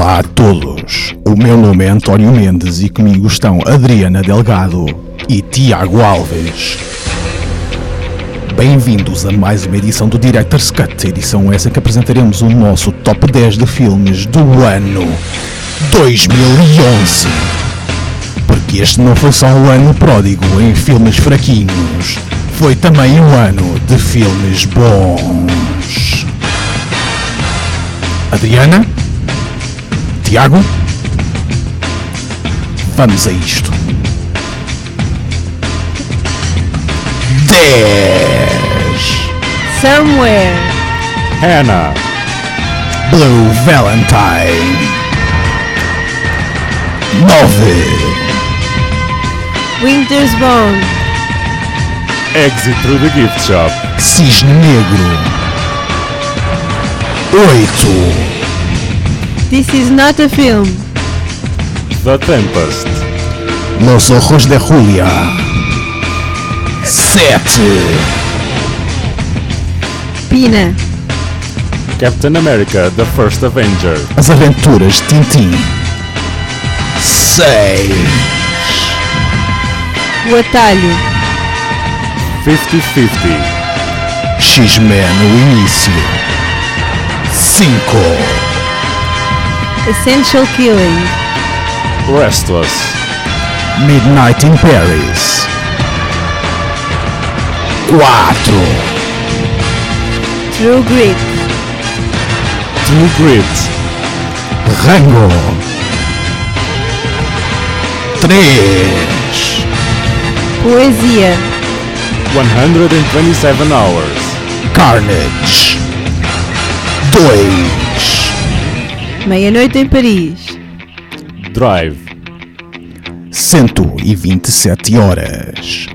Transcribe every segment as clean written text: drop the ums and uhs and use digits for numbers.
Olá a todos, o meu nome é António Mendes e comigo estão Adriana Delgado e Tiago Alves. Bem-vindos a mais uma edição do Director's Cut, edição essa que apresentaremos o nosso top 10 de filmes do ano 2011. Porque este não foi só um ano pródigo em filmes fraquinhos, foi também um ano de filmes bons. Adriana? Tiago? Vamos a isto. 10. Somewhere. Hannah. Blue Valentine. 9. Winter's Bone. Exit through the gift shop. Cisne Negro. 8. This is not a film. The Tempest. Los Ojos de Julia. 7. Pina. Captain America, The First Avenger. As Aventuras de Tintin. 6. O Atalho. 50-50. X-Men no início. 5. Essential Killing. Restless. Midnight in Paris. 4. True Grit. True Grit. Rango. 3. Poesia. 127 Hours. Carnage. 2. Meia-noite em Paris. Drive. 127 horas.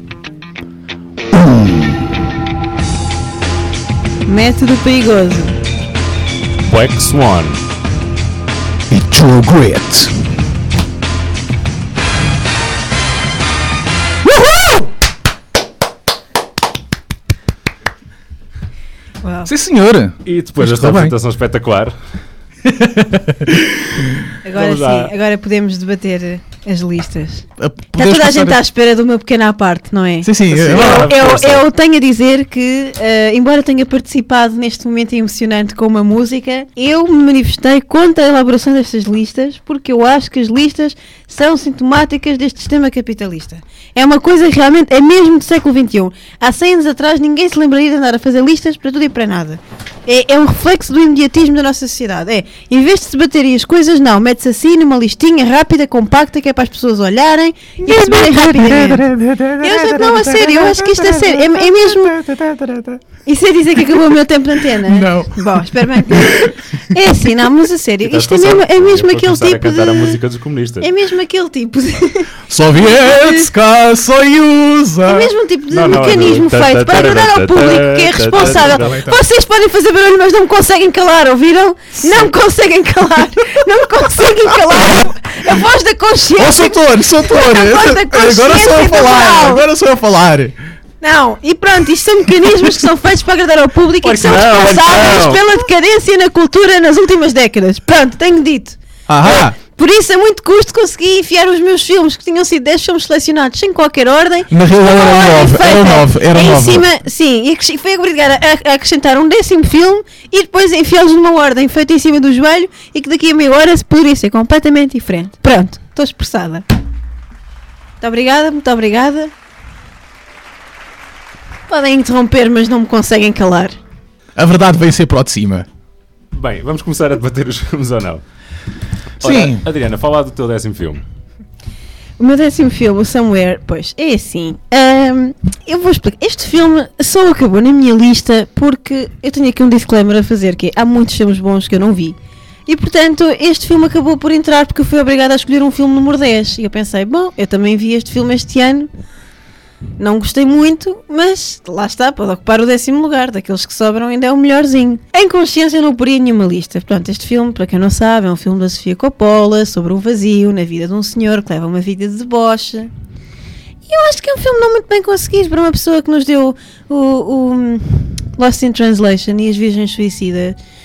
1. Método Perigoso. Black Swan. E True Grit. Uau. Sim, senhora. E depois Está desta bem. apresentação espetacular. Agora Vamos sim, lá. agora podemos debater as listas. Está Podemos toda a passar gente à espera de uma pequena parte, não é? Sim, sim. Sim. Eu tenho a dizer que, embora tenha participado neste momento emocionante com uma música, eu me manifestei contra a elaboração destas listas, porque eu acho que as listas são sintomáticas deste sistema capitalista. É uma coisa realmente, é mesmo do século XXI. Há 100 anos atrás ninguém se lembraria de andar a fazer listas para tudo e para nada. É um reflexo do imediatismo da nossa sociedade. Em vez de se debaterem as coisas, não, mete-se assim numa listinha rápida, compacta, que é para as pessoas olharem e receberem rapidamente. Não, a sério, eu acho que isto é sério. É mesmo. Isso é dizer que acabou o meu tempo de antena? Não. Bom, espero bem que não. É assim, não, mas a sério, isto é mesmo aquele tipo a cantar a de. música dos comunistas. É mesmo aquele tipo de. Sovietska Soyuza. É mesmo tipo de Não, mecanismo feito para agradar ao público que é responsável. Vocês podem fazer barulho, mas não me conseguem calar, ouviram? Não me conseguem calar. Não me conseguem calar. A voz da consciência. Sou Doutor. voz da Agora sou eu a falar. Não, e pronto, isto são mecanismos que são feitos para agradar ao público e que são responsáveis pela decadência na cultura nas últimas décadas. Pronto, tenho dito. Ahá. Por isso, a muito custo, consegui enfiar os meus filmes, que tinham sido 10 filmes selecionados sem qualquer ordem. Na realidade eram 9. Em cima, sim, e fui obrigada a acrescentar um 10º filme e depois enfiá-los numa ordem feita em cima do joelho e que daqui a meia hora poderia ser completamente diferente. Pronto, estou expressada. Muito obrigada. Podem interromper, mas não me conseguem calar. A verdade vem ser para o de cima. Bem, vamos começar a debater os filmes ou não? Sim. Ora, Adriana, fala do teu 10º filme. O meu 10º filme, o Somewhere, pois, é assim. Eu vou explicar. Este filme só acabou na minha lista porque eu tenho aqui um disclaimer a fazer, que é, há muitos filmes bons que eu não vi. E, portanto, este filme acabou por entrar porque eu fui obrigada a escolher um filme número 10. E eu pensei, bom, eu também vi este filme este ano. Não gostei muito, mas lá está, pode ocupar o 10º lugar. Daqueles que sobram ainda é o melhorzinho. Em consciência não poria nenhuma lista. Portanto, este filme, para quem não sabe, é um filme da Sofia Coppola sobre um vazio na vida de um senhor que leva uma vida de deboche. E eu acho que é um filme não muito bem conseguido para uma pessoa que nos deu o Lost in Translation e As Virgens Suicidas.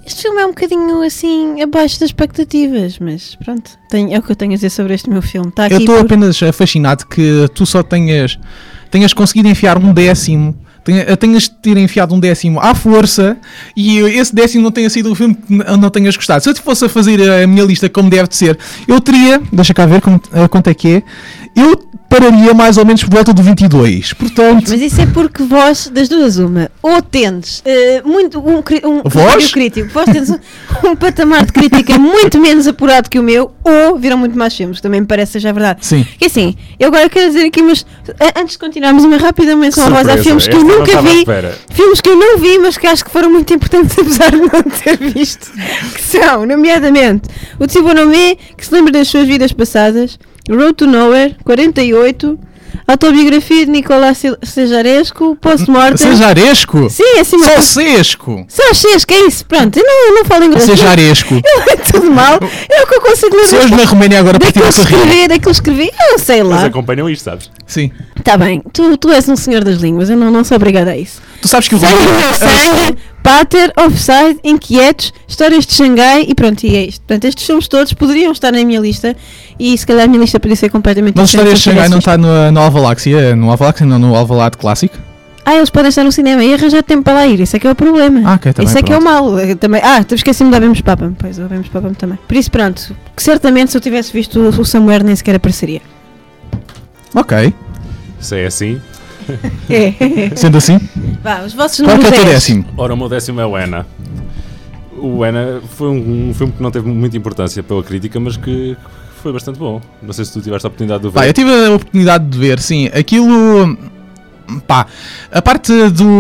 este filme é um bocadinho assim abaixo das expectativas, mas pronto, é o que eu tenho a dizer sobre este meu filme. Está aqui Eu estou apenas fascinado que tu só tenhas conseguido enfiar um décimo. Tenhas de ter enfiado um décimo à força e esse décimo não tenha sido o filme que não tenhas gostado. Se eu fosse a fazer a minha lista como deve de ser, eu teria, deixa cá ver quanto é que é, eu pararia mais ou menos por volta do 22. Portanto, mas isso é porque vós, das duas uma, ou tendes Vós? crítico, vós tendes um patamar de crítica muito menos apurado que o meu, ou viram muito mais filmes, que também me parece seja verdade. Sim. Que assim, eu agora quero dizer aqui, mas antes de continuarmos, uma rápida menção a voz há Surpresa, filmes que eu esta não nunca estava à vi, espera. filmes que eu não vi, mas que acho que foram muito importantes apesar de não ter visto, que são, nomeadamente, o Tsubonomé, que se lembra das suas vidas passadas, Road to Nowhere, 48, autobiografia de Nicolás Cejaresco, Post-Mortem. Cejaresco? Sim, é assim Só mesmo. Sesco. Só Chesco, é isso, pronto, eu não falo inglês. Cejaresco. Eu leio tudo mal, é o que eu consigo ler. Se hoje na Roménia agora partiu-se a rir. Daquilo que escrevi, eu sei Mas lá. acompanham isto, sabes? Sim. Tá bem, tu és um senhor das línguas, eu não sou obrigada a isso. Tu sabes que o Sangue, Pater, Offside, Inquietos, Histórias de Xangai e pronto, e é isto. Portanto, estes filmes todos poderiam estar na minha lista e se calhar a minha lista poderia ser completamente Mas a história de diferente Xangai não se eu está no Alvaláxia, no Alvalade clássico? eles podem estar no cinema e arranjar tempo para lá ir, isso é que é o problema. Ah, ok, tá isso bem, é que é o pronto. mal. Também, esqueci-me de Havemos Papam. Pois, o Havemos Papam também. Por isso, pronto, que certamente se eu tivesse visto o Somewhere nem sequer apareceria. Ok. Se é assim. Sendo assim, Vá, os vossos qual é que é números o teu 10. décimo? Ora, o meu décimo é o Anna. O Anna foi um filme que não teve muita importância pela crítica, mas que foi bastante bom. Não sei se tu tiveste a oportunidade de ver. Pá, eu tive a oportunidade de ver, sim, aquilo... Pá, a parte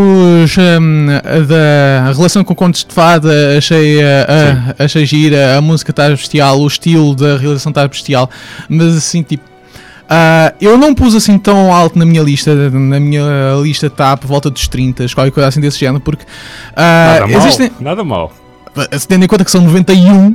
da relação com contos de fada achei gira, a música está bestial, o estilo da realização está bestial, mas assim, tipo, eu não pus assim tão alto na minha lista está por volta dos 30, qualquer coisa assim desse género, porque Nada mal. tendo em conta que são 91.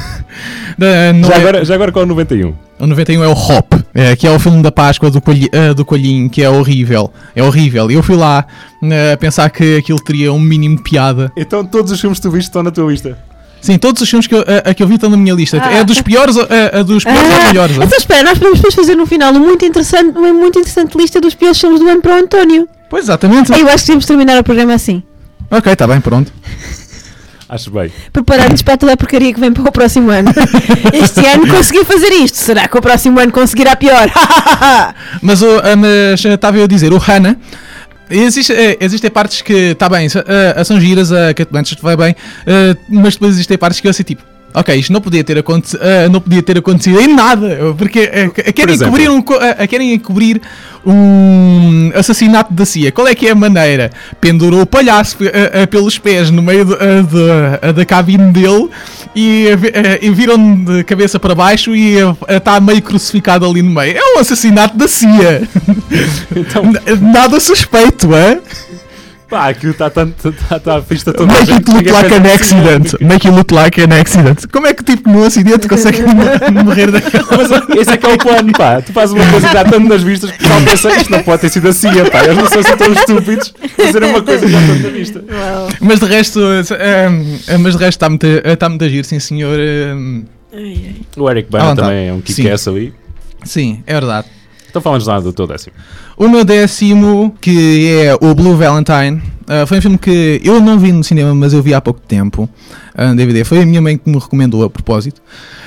Já agora qual é o 91? O 91 é o Hop, que é o filme da Páscoa do Coelhinho, que é horrível. É horrível. Eu fui lá a pensar que aquilo teria um mínimo de piada. Então todos os filmes que tu viste estão na tua lista. Sim, todos os filmes que eu vi estão na minha lista. É dos piores aos melhores. Então espera, nós podemos depois fazer no final uma muito interessante lista dos piores filmes do ano para o António. Pois, exatamente. Eu acho que devemos terminar o programa assim. Ok, está bem, pronto. Acho bem. Preparar-nos para toda a porcaria que vem para o próximo ano. Este ano consegui fazer isto. Será que o próximo ano conseguirá pior? Mas estava eu a dizer, o Hannah, existem partes que, está bem, são giras, a Cate Blanchett vai bem, mas depois existem partes que eu sei tipo, ok, isto não podia ter acontecido em nada, porque querem encobrir um assassinato da CIA. Qual é que é a maneira? Pendurou o palhaço pelos pés no meio da cabine dele e viram de cabeça para baixo e está meio crucificado ali no meio. É um assassinato da CIA. Então, Nada suspeito, é? pá, aquilo está a pista toda. Make it look like an accident. Make it look like an accident. Como é que tipo num acidente consegue morrer daquela? Mas esse é que é o plano, pá. Tu fazes uma coisa e dá tanto nas vistas que o pessoal pensa isto não pode ter sido assim, pá. Eles não são assim tão estúpidos fazerem uma coisa e dá tanto na vista. Mas de resto está muito a giro, sim senhor. O Eric Bana também é um kick-ass ali. Sim, é verdade. Então falamos lá do teu décimo. O meu décimo, que é o Blue Valentine, foi um filme que eu não vi no cinema, mas eu vi há pouco tempo, no DVD. Foi a minha mãe que me recomendou a propósito.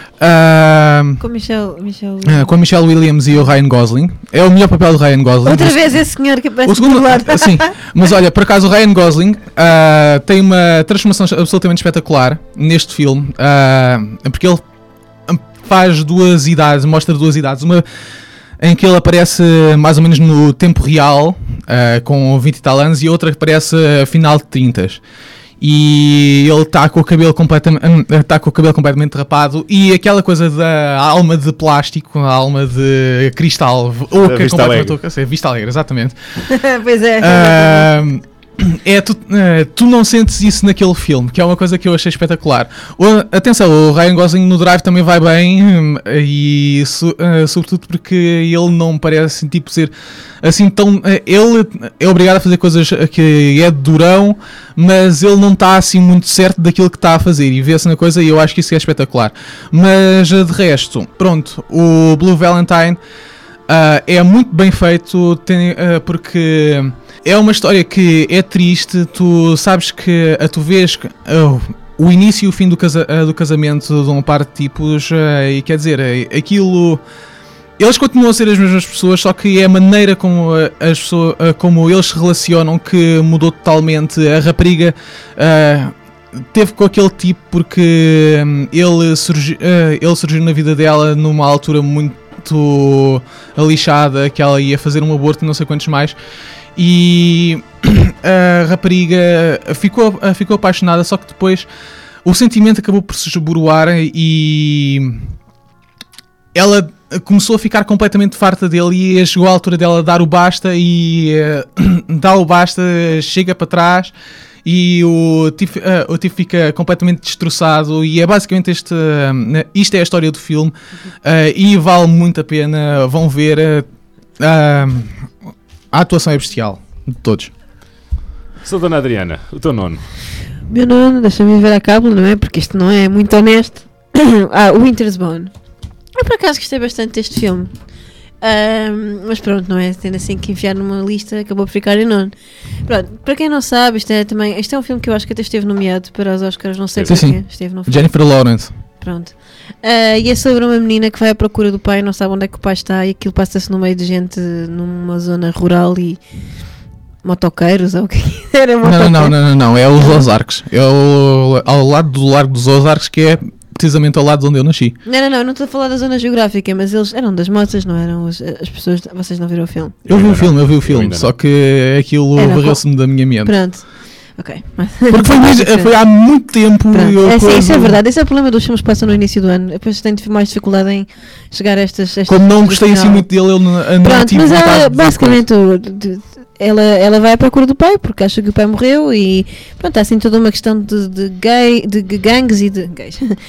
Com a Michelle Williams e o Ryan Gosling. É o melhor papel do Ryan Gosling. Outra vez esse senhor que aparece o segundo, do lado. sim, mas olha, por acaso o Ryan Gosling tem uma transformação absolutamente espetacular neste filme, porque ele faz mostra duas idades, uma em que ele aparece mais ou menos no tempo real, com 20 e tal anos, e outra que aparece a final de 30. E ele está com o cabelo completamente rapado, e aquela coisa da alma de plástico, a alma de cristal, oca, completamente oca, Vista Alegre, exatamente. Pois é. tu não sentes isso naquele filme, que é uma coisa que eu achei espetacular. Atenção, o Ryan Gosling no Drive também vai bem, e sobretudo porque ele não parece tipo ser assim tão... Ele é obrigado a fazer coisas que é durão, mas ele não está assim muito certo daquilo que está a fazer, e vê-se na coisa, e eu acho que isso é espetacular. Mas de resto, pronto, o Blue Valentine é muito bem feito, porque é uma história que é triste. Tu sabes que tu vês o início e o fim do casamento de um par de tipos, e quer dizer, aquilo... Eles continuam a ser as mesmas pessoas, só que é a maneira como, como eles se relacionam que mudou totalmente. A rapariga teve com aquele tipo porque ele surgiu na vida dela numa altura muito lixada, que ela ia fazer um aborto e não sei quantos mais, e a rapariga ficou apaixonada, só que depois o sentimento acabou por se esboroar e ela começou a ficar completamente farta dele, e chegou à altura dela dar o basta, e dá o basta, chega para trás, e o tipo fica completamente destroçado, e é basicamente isto é a história do filme, e vale muito a pena. Vão ver, a atuação é bestial de todos. Sou Dona Adriana, o teu nono. Meu nono, deixa-me ver a cabo, não é? Porque isto não é muito honesto. Winter's Bone. Eu por acaso gostei bastante deste filme. Mas pronto, não é? Tendo assim que enfiar numa lista, acabou por ficar em nono. Pronto, para quem não sabe, isto é um filme que eu acho que até esteve nomeado para os Oscars, não sei porquê. Esteve no filme. Jennifer Lawrence. Pronto. E é sobre uma menina que vai à procura do pai, não sabe onde é que o pai está, e aquilo passa-se no meio de gente numa zona rural e motoqueiros, ou o que era? Não, é os Ozarks. É ao lado do Largo dos Ozarks, que é precisamente ao lado de onde eu nasci. Não estou a falar da zona geográfica, mas eles eram das motas, não eram as pessoas. Vocês não viram o filme? Eu vi o filme, só que aquilo varreu-se-me da minha mente. Pronto. Ok. Porque foi há muito tempo. Isso é verdade. Esse é o problema dos filmes que passam no início do ano. Depois tenho mais dificuldade em chegar a estas como não gostei assim muito dele, eu não tive vontade. Basicamente, ela vai à procura do pai porque acha que o pai morreu, e pronto, há assim toda uma questão de gangues e de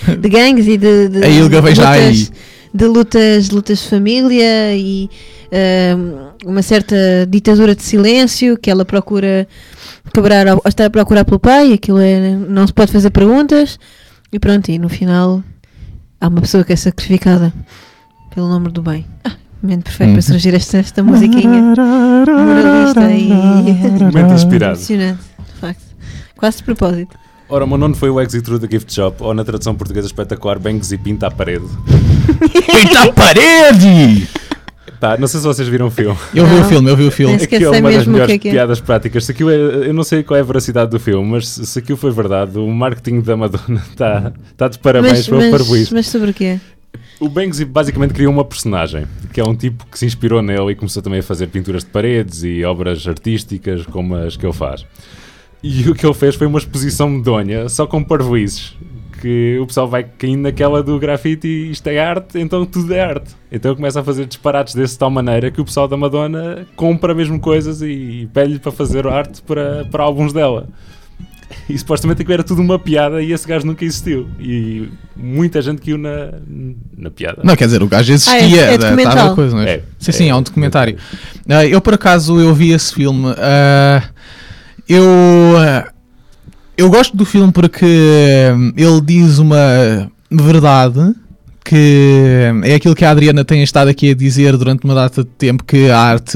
lutas de família, e uma certa ditadura de silêncio que ela procura quebrar ao estar a procurar pelo pai. Aquilo não se pode fazer perguntas, e pronto, e no final há uma pessoa que é sacrificada pelo nome do bem. Momento perfeito para surgir esta musiquinha moralista e momento inspirado, emocionante, de facto, quase de propósito. Ora, o meu nono foi o Exit Through the Gift Shop, ou na tradução portuguesa espetacular, Bangs e Pinta à Parede. Pinta à Parede! Pá, não sei se vocês viram o filme. Eu vi o filme. Aqui é uma das melhores piadas práticas. Se aquilo eu não sei qual é a veracidade do filme, mas se aquilo foi verdade, o marketing da Madonna está de parabéns para o parvoíce. Mas sobre o quê? O Banksy basicamente criou uma personagem, que é um tipo que se inspirou nele e começou também a fazer pinturas de paredes e obras artísticas como as que ele faz. E o que ele fez foi uma exposição medonha, só com parvoízes, que o pessoal vai caindo naquela do grafite e isto é arte, então tudo é arte. Então ele começa a fazer disparates desse tal maneira que o pessoal da Madonna compra mesmo coisas e pede-lhe para fazer arte para álbuns dela. E supostamente aquilo era tudo uma piada e esse gajo nunca existiu. E muita gente caiu na piada. Não, quer dizer, o gajo existia. É documental. Coisa, não é? Sim, é um documentário. Eu, por acaso, eu vi esse filme. Eu gosto do filme porque ele diz uma verdade, que é aquilo que a Adriana tem estado aqui a dizer durante uma data de tempo, que a arte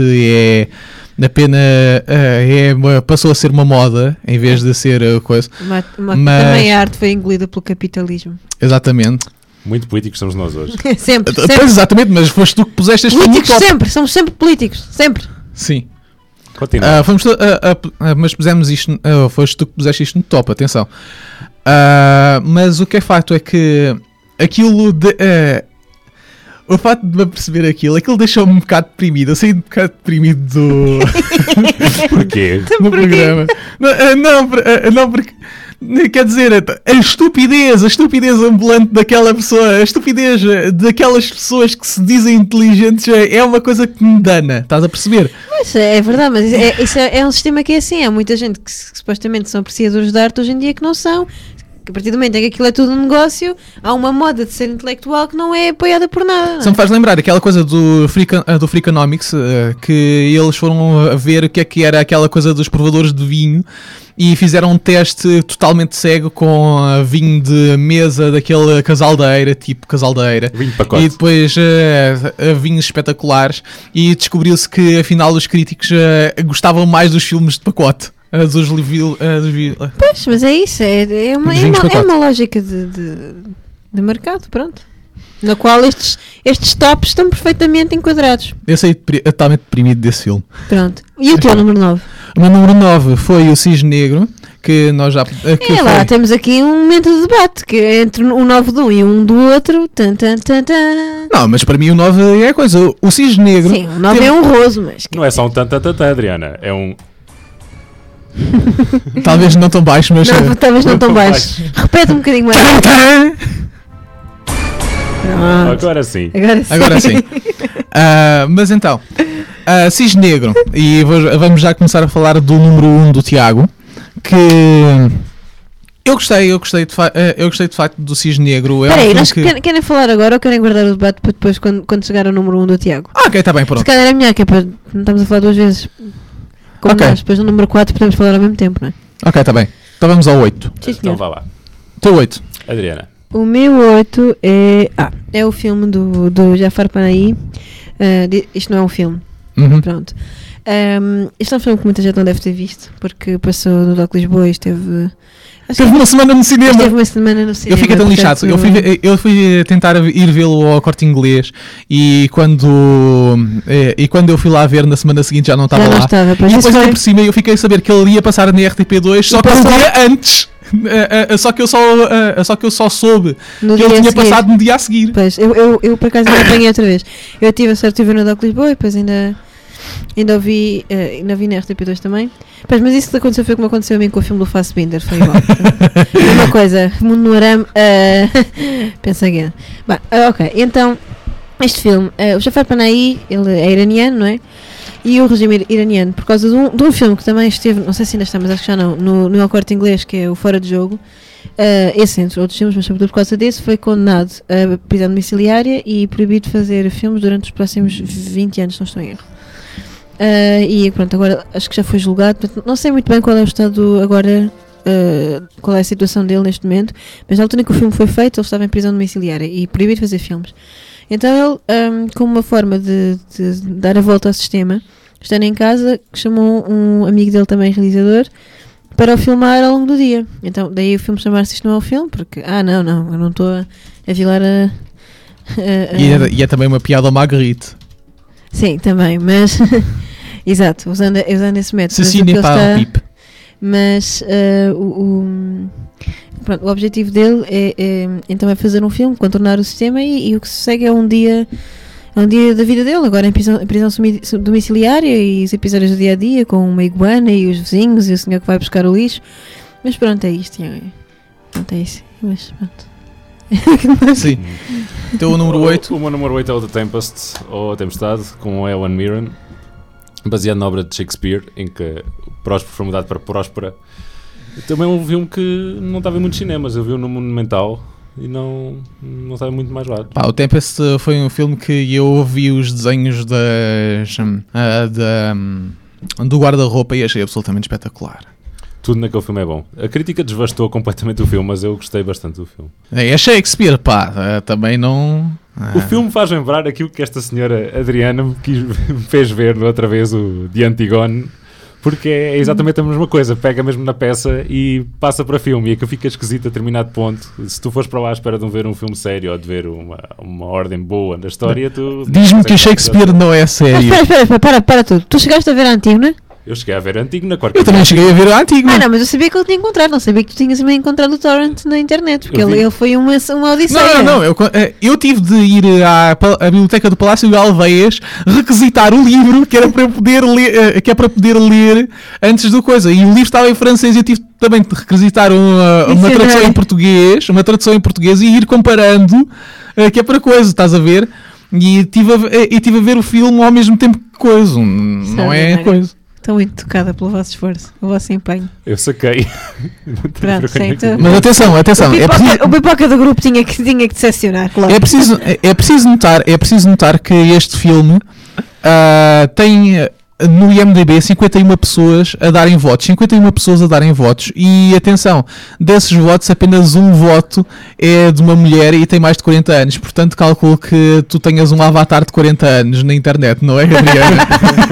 passou a ser uma moda em vez de ser coisa. Mas também a arte foi engolida pelo capitalismo. Exatamente. Muito políticos somos nós hoje. sempre. Pois, exatamente, mas foste tu que puseste este filme no top. Somos sempre políticos, sempre. Sim. Continua. Mas pusemos isto, foste tu que puseste isto no top, atenção. Mas o que é facto é que aquilo o facto de me perceber aquilo deixou-me um bocado deprimido. Eu saí um bocado deprimido do Porquê? do programa. Quer dizer, a estupidez ambulante daquela pessoa, a estupidez daquelas pessoas que se dizem inteligentes é uma coisa que me dana, estás a perceber? Mas é verdade, mas isso é um sistema que é assim. Há muita gente que supostamente são apreciadores de arte hoje em dia que não são. Que a partir do momento em que aquilo é tudo um negócio, há uma moda de ser intelectual que não é apoiada por nada. Só me faz lembrar aquela coisa do Freakonomics, que eles foram a ver o que era aquela coisa dos provadores de vinho e fizeram um teste totalmente cego com vinho de mesa daquele casaldeira, tipo casaldeira. Vinho de pacote. E depois vinhos espetaculares e descobriu-se que afinal os críticos gostavam mais dos filmes de pacote. Pois, mas é isso, é uma lógica de mercado, pronto. Na qual estes tops estão perfeitamente enquadrados. Eu saí totalmente deprimido desse filme. Pronto. E o teu número 9? O meu número 9 foi o Cisne Negro, que nós já... lá, temos aqui um momento de debate, que é entre um 9 de um e um do outro. Não, mas para mim o 9 é a coisa. O Cisne Negro... Sim, o 9 é honroso, mas... Não é só um tantantantã, Adriana. É um... Talvez não tão baixo, mas... Não, talvez não tão baixo. Repete um bocadinho mais. Agora sim. Agora sim. Mas então, Cisne Negro. E vamos já começar a falar do número 1 do Tiago. Que... Eu gostei de facto do Cisne Negro. Espera aí, querem falar agora ou querem guardar o debate para depois quando chegar ao número 1 do Tiago? Ok, está bem, pronto. Se calhar é melhor, que é para... Não estamos a falar duas vezes. Como nós, depois no número 4 podemos falar ao mesmo tempo, não é? Ok, está bem. Então vamos ao 8. Sim, então vá lá. Teu 8. Adriana. O meu 8 é o filme do Jafar Panahi. Isto não é um filme. Uhum. Pronto. Este é um filme que muita gente não deve ter visto, porque passou no Doc Lisboa e esteve... Teve uma semana no cinema. Teve uma semana no cinema. Eu fiquei tão lixado. Eu fui tentar ir vê-lo ao Corte Inglês e quando eu fui lá ver na semana seguinte já não estava lá. E depois lá por cima eu fiquei a saber que ele ia passar na RTP2 só que um dia antes. Só que eu só soube no que ele tinha passado no dia a seguir. Pois, eu por acaso me apanhei outra vez. Eu tive a sorte de ver no Doc Lisboa e depois ainda vi na RTP2 também. Pois, mas isso que aconteceu foi como aconteceu a mim com o filme do Fassbinder. Foi igual. Uma coisa, mundo no arame. Pensa again. Ok, então este filme, o Jafar Panahi, ele é iraniano, não é? E o regime iraniano, por causa de um filme que também esteve, não sei se ainda está, mas acho que já não, no El Corte Inglês, que é o Fora de Jogo. Esse, entre outros filmes, mas sobretudo por causa desse, foi condenado a prisão domiciliária e proibido de fazer filmes durante os próximos 20 anos, se não estou em erro. E pronto, agora acho que já foi julgado. Portanto, não sei muito bem qual é o estado agora, qual é a situação dele neste momento, mas na altura em que o filme foi feito, ele estava em prisão domiciliária e proibido de fazer filmes. Então ele, como uma forma de dar a volta ao sistema, estando em casa, chamou um amigo dele também, realizador, para o filmar ao longo do dia. Então daí o filme chamar-se Isto Não É um Filme, porque eu não estou a violar E é também uma piada ao Marguerite. Sim, também, mas exato, usando esse método. Mas pronto, o objetivo dele então é fazer um filme, contornar o sistema e o que se segue é um dia da vida dele, agora em prisão domiciliária e os episódios do dia a dia com uma iguana e os vizinhos e o senhor que vai buscar o lixo. Mas pronto, é isto. Pronto, é isso. Mas pronto. Sim. Então o número 8. O meu número 8 é o The Tempest, ou A Tempestade, com Helen Mirren, baseado na obra de Shakespeare, em que Próspero foi mudado para Próspera. Também um filme que não estava em muitos cinemas, eu vi-o no Monumental e não estava muito mais lado. O Tempest foi um filme que eu vi os desenhos do guarda-roupa e achei absolutamente espetacular. Tudo naquele filme é bom. A crítica desvastou completamente o filme, mas eu gostei bastante do filme. É Shakespeare, também não... O filme faz lembrar aquilo que esta senhora Adriana me fez ver outra vez, o de Antigone, porque é exatamente a mesma coisa, pega mesmo na peça e passa para filme, e é que fica esquisito a determinado ponto. Se tu fores para lá à espera de ver um filme sério ou de ver uma ordem boa na história, tu... Diz-me que Shakespeare não é sério. Espera tudo. Tu chegaste a ver a Antígona? Eu cheguei a ver antigo na quarta. Eu também cheguei a ver o antigo. Não, mas eu sabia que ele tinha encontrado, não sabia que tu tinhas também encontrado o torrent na internet, porque ele foi uma odisseia. Não, eu tive de ir à biblioteca do Palácio de Alveias requisitar o livro que era para eu poder ler, que é para poder ler antes do coisa. E o livro estava em francês e eu tive também de requisitar uma tradução em português e ir comparando, que é para coisa, estás a ver? E tive a ver o filme ao mesmo tempo que coisa. Não é coisa. Estou muito tocada pelo vosso esforço, o vosso empenho. Eu saquei. Pronto, mas atenção. O pipoca do grupo tinha que decepcionar, claro. É preciso notar que este filme tem no IMDb 51 pessoas a darem votos. 51 pessoas a darem votos. E atenção, desses votos, apenas um voto é de uma mulher e tem mais de 40 anos. Portanto, calculo que tu tenhas um avatar de 40 anos na internet, não é, Adriana?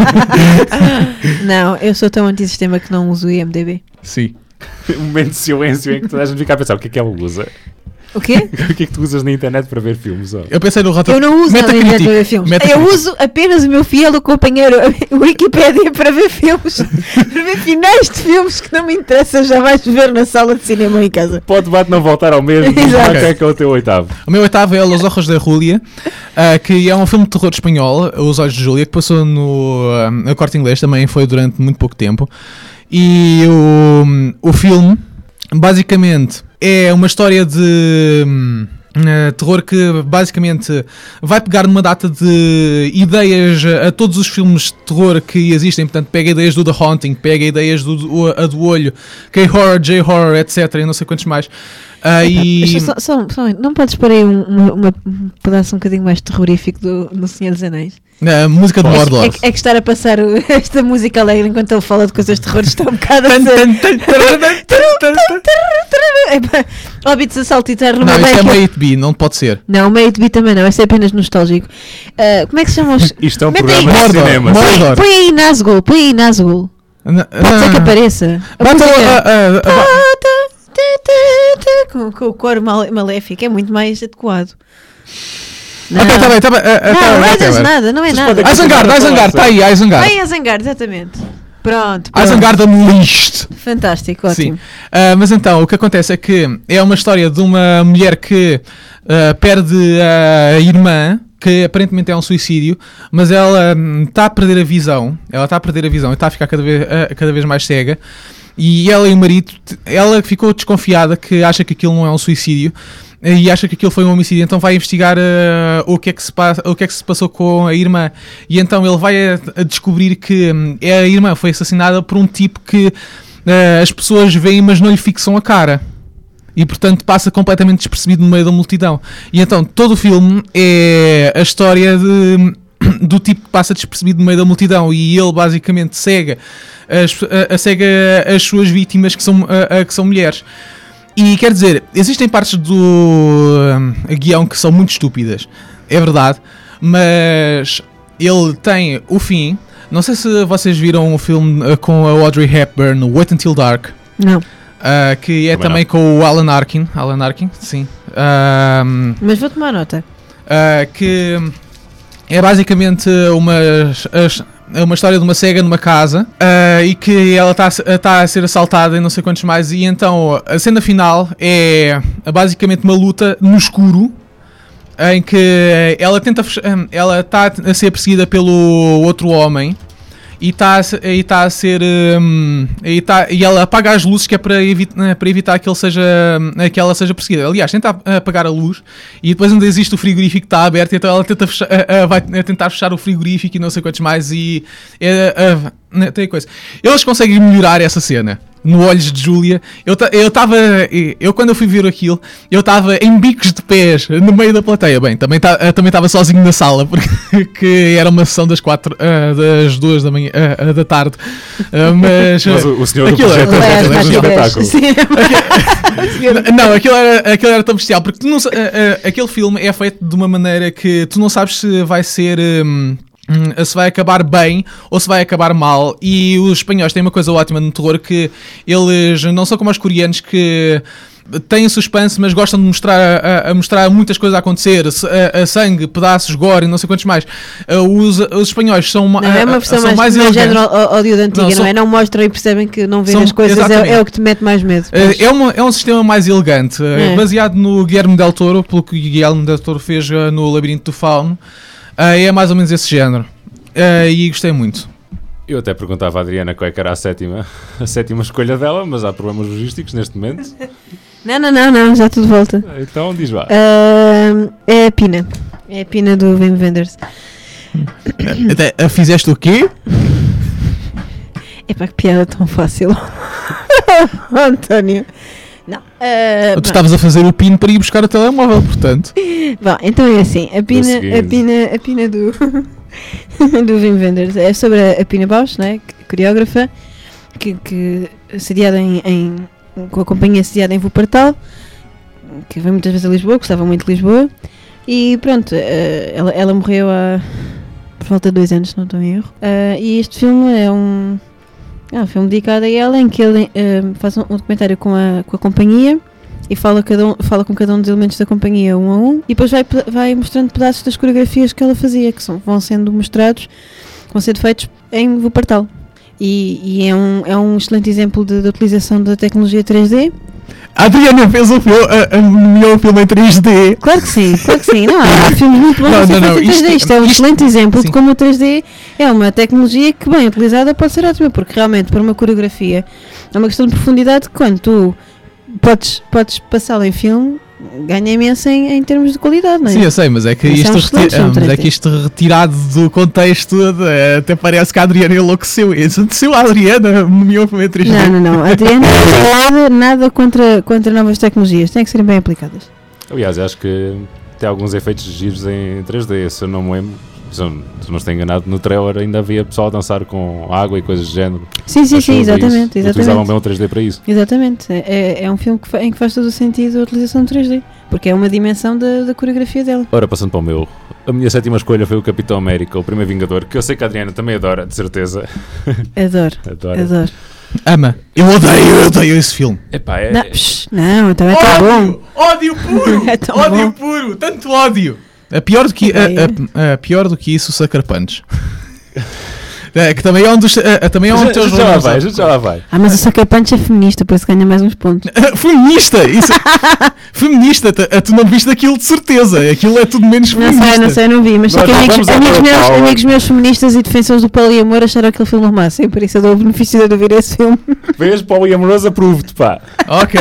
Não, eu sou tão antissistema que não uso o IMDb. Sim. Um momento de silêncio em que toda a gente fica a pensar: o que é que ela usa? O quê? O que é que tu usas na internet para ver filmes? Eu pensei no Eu não uso nada na internet para ver filmes. Eu uso apenas o meu fiel companheiro Wikipédia para ver filmes. Para ver finais de filmes que não me interessam, já vais ver na sala de cinema ou em casa. Pode o debate não voltar ao mesmo. Exato. Qual é que é o teu oitavo? O meu oitavo é Los Ojos de Julia, que é um filme de terror espanhol, Os Olhos de Júlia, que passou no Corte Inglês, também foi durante muito pouco tempo. E o filme, basicamente, é uma história de terror que basicamente vai pegar numa data de ideias a todos os filmes de terror que existem. Portanto, pega ideias do The Haunting, pega ideias do Olho, K-Horror, J-Horror, etc. e não sei quantos mais. Não podes pôr aí um pedaço um bocadinho mais terrorífico do Senhor dos Anéis? A música de Mordor. É que estar a passar esta música alegre enquanto ele fala de coisas de terror está um bocado a Hobbits Assalto Eterno. Não, isto é uma 8B, não pode ser. Não, uma 8B também não, esse é apenas nostálgico. Como é que se chama os... Isto é um programa de cinema. Põe aí Nazgûl. Pode ser que apareça. Com o coro maléfico, é muito mais adequado. Não, não é nada. Isengard, está aí, Isengard. Bem, Isengard, exatamente. Pronto. Isengard Unleashed. Fantástico, ótimo. Sim. Mas então, o que acontece é que é uma história de uma mulher que perde a irmã, que aparentemente é um suicídio, mas ela está a perder a visão. Ela está a perder a visão e está a ficar cada vez mais cega. E ela e o marido, ela ficou desconfiada, que acha que aquilo não é um suicídio e acha que aquilo foi um homicídio, então vai investigar o que é que se passou com a irmã. E então ele vai a descobrir que a irmã foi assassinada por um tipo que as pessoas veem, mas não lhe fixam a cara. E portanto passa completamente despercebido no meio da multidão. E então todo o filme é a história do tipo que passa despercebido no meio da multidão, e ele basicamente cega as suas vítimas, que são mulheres. E quer dizer, existem partes do guião que são muito estúpidas, é verdade, mas ele tem o fim. Não sei se vocês viram o filme com a Audrey Hepburn, Wait Until Dark. Não. Que é também com o Alan Arkin, sim. Mas vou tomar nota. Que é basicamente uma história de uma cega numa casa, e que ela está a ser assaltada e não sei quantos mais. E então a cena final é basicamente uma luta no escuro, em que ela está a ser perseguida pelo outro homem. E ela apaga as luzes, que é para evitar que ela seja perseguida. Aliás, tenta apagar a luz e depois ainda existe o frigorífico que está aberto, então ela vai tentar fechar o frigorífico e não sei quantos mais. E tem coisa. Eles conseguem melhorar essa cena. No Olhos de Júlia, eu quando eu fui ver aquilo, eu estava em bicos de pés no meio da plateia. Bem, também estava sozinho na sala, porque era uma sessão das 2 da manhã, da tarde. Mas o senhor do projeto é um espetáculo. Não, aquilo era tão bestial, porque aquele filme é feito de uma maneira que tu não sabes se vai ser... se vai acabar bem ou se vai acabar mal. E os espanhóis têm uma coisa ótima no terror, que eles não são como os coreanos, que têm suspense, mas gostam de mostrar muitas coisas a acontecer, a sangue, pedaços, gore e não sei quantos mais. Os espanhóis são, não, é uma versão são mais elegantes. elegantes. Ódio da antiga, não é? Não mostram e percebem que não ver as coisas é o que te mete mais medo. É um sistema mais elegante, baseado no Guillermo del Toro, pelo que o Guillermo del Toro fez no Labirinto do Fauno. É mais ou menos esse género. E gostei muito. Eu até perguntava à Adriana qual é que era a sétima escolha dela, mas há problemas logísticos neste momento. Não, já tudo volta. Então diz lá. É a Pina. É a Pina do Wim Wenders. Fizeste o quê? Epá, que piada tão fácil. António. Não. Tu estavas a fazer o pino para ir buscar o telemóvel, portanto. Bom, então é assim. A Pina do do Wim Wenders é sobre a Pina Bausch, né, coreógrafa, que sediada com a companhia sediada em Wuppertal, que vem muitas vezes a Lisboa, gostava muito de Lisboa, e pronto, ela morreu por volta de 2 anos, se não estou em erro. E este filme é um filme dedicado a ela, em que ele faz um documentário com a companhia e fala com cada um dos elementos da companhia um a um, e depois vai mostrando pedaços das coreografias que ela fazia, que vão sendo feitos em Wuppertal. E é um excelente exemplo de utilização da tecnologia 3D. A Adriana fez o melhor filme em 3D. Claro que sim. Não, há filmes muito bons em 3D. Isto é um excelente exemplo de como o 3D é uma tecnologia que, bem utilizada, pode ser ótima, porque realmente, para uma coreografia, é uma questão de profundidade que, quando tu podes passá-la em filme, ganha imenso em termos de qualidade, não é? Sim, eu sei, mas é que isto retirado do contexto, até parece que a Adriana enlouqueceu. A Adriana nomeou para 3D. Não. A Adriana nada contra novas tecnologias, têm que serem bem aplicadas. Aliás, acho que tem alguns efeitos giros em 3D, se eu não me lembro. Se não estou enganado, no trailer ainda havia pessoal a dançar com água e coisas do género. Sim, exatamente. Utilizavam bem o 3D para isso. Exatamente. É um filme em que faz todo o sentido a utilização do 3D, porque é uma dimensão da coreografia dela. Ora, passando para o meu. A minha sétima escolha foi o Capitão América, o primeiro Vingador, que eu sei que a Adriana também adora, de certeza. Adoro. Ama. Eu odeio esse filme. Epá, não, então é tão bom. Ódio puro! Ódio puro! Tanto ódio! Pior do que isso, o Sucker Punch. Que também é um dos. Também é um dos teus problemas. Já lá vai. Mas o Sucker Punch é feminista, por isso ganha mais uns pontos. Feminista! Isso, feminista! Tu não viste aquilo de certeza. Aquilo é tudo menos feminista. Não sei, não vi. Mas só que amigos meus feministas e defensores do poliamor acharam aquele filme no máximo. Por isso eu dou o benefício de ver esse filme. Vês, poliamoroso, approve-te, pá. Ok.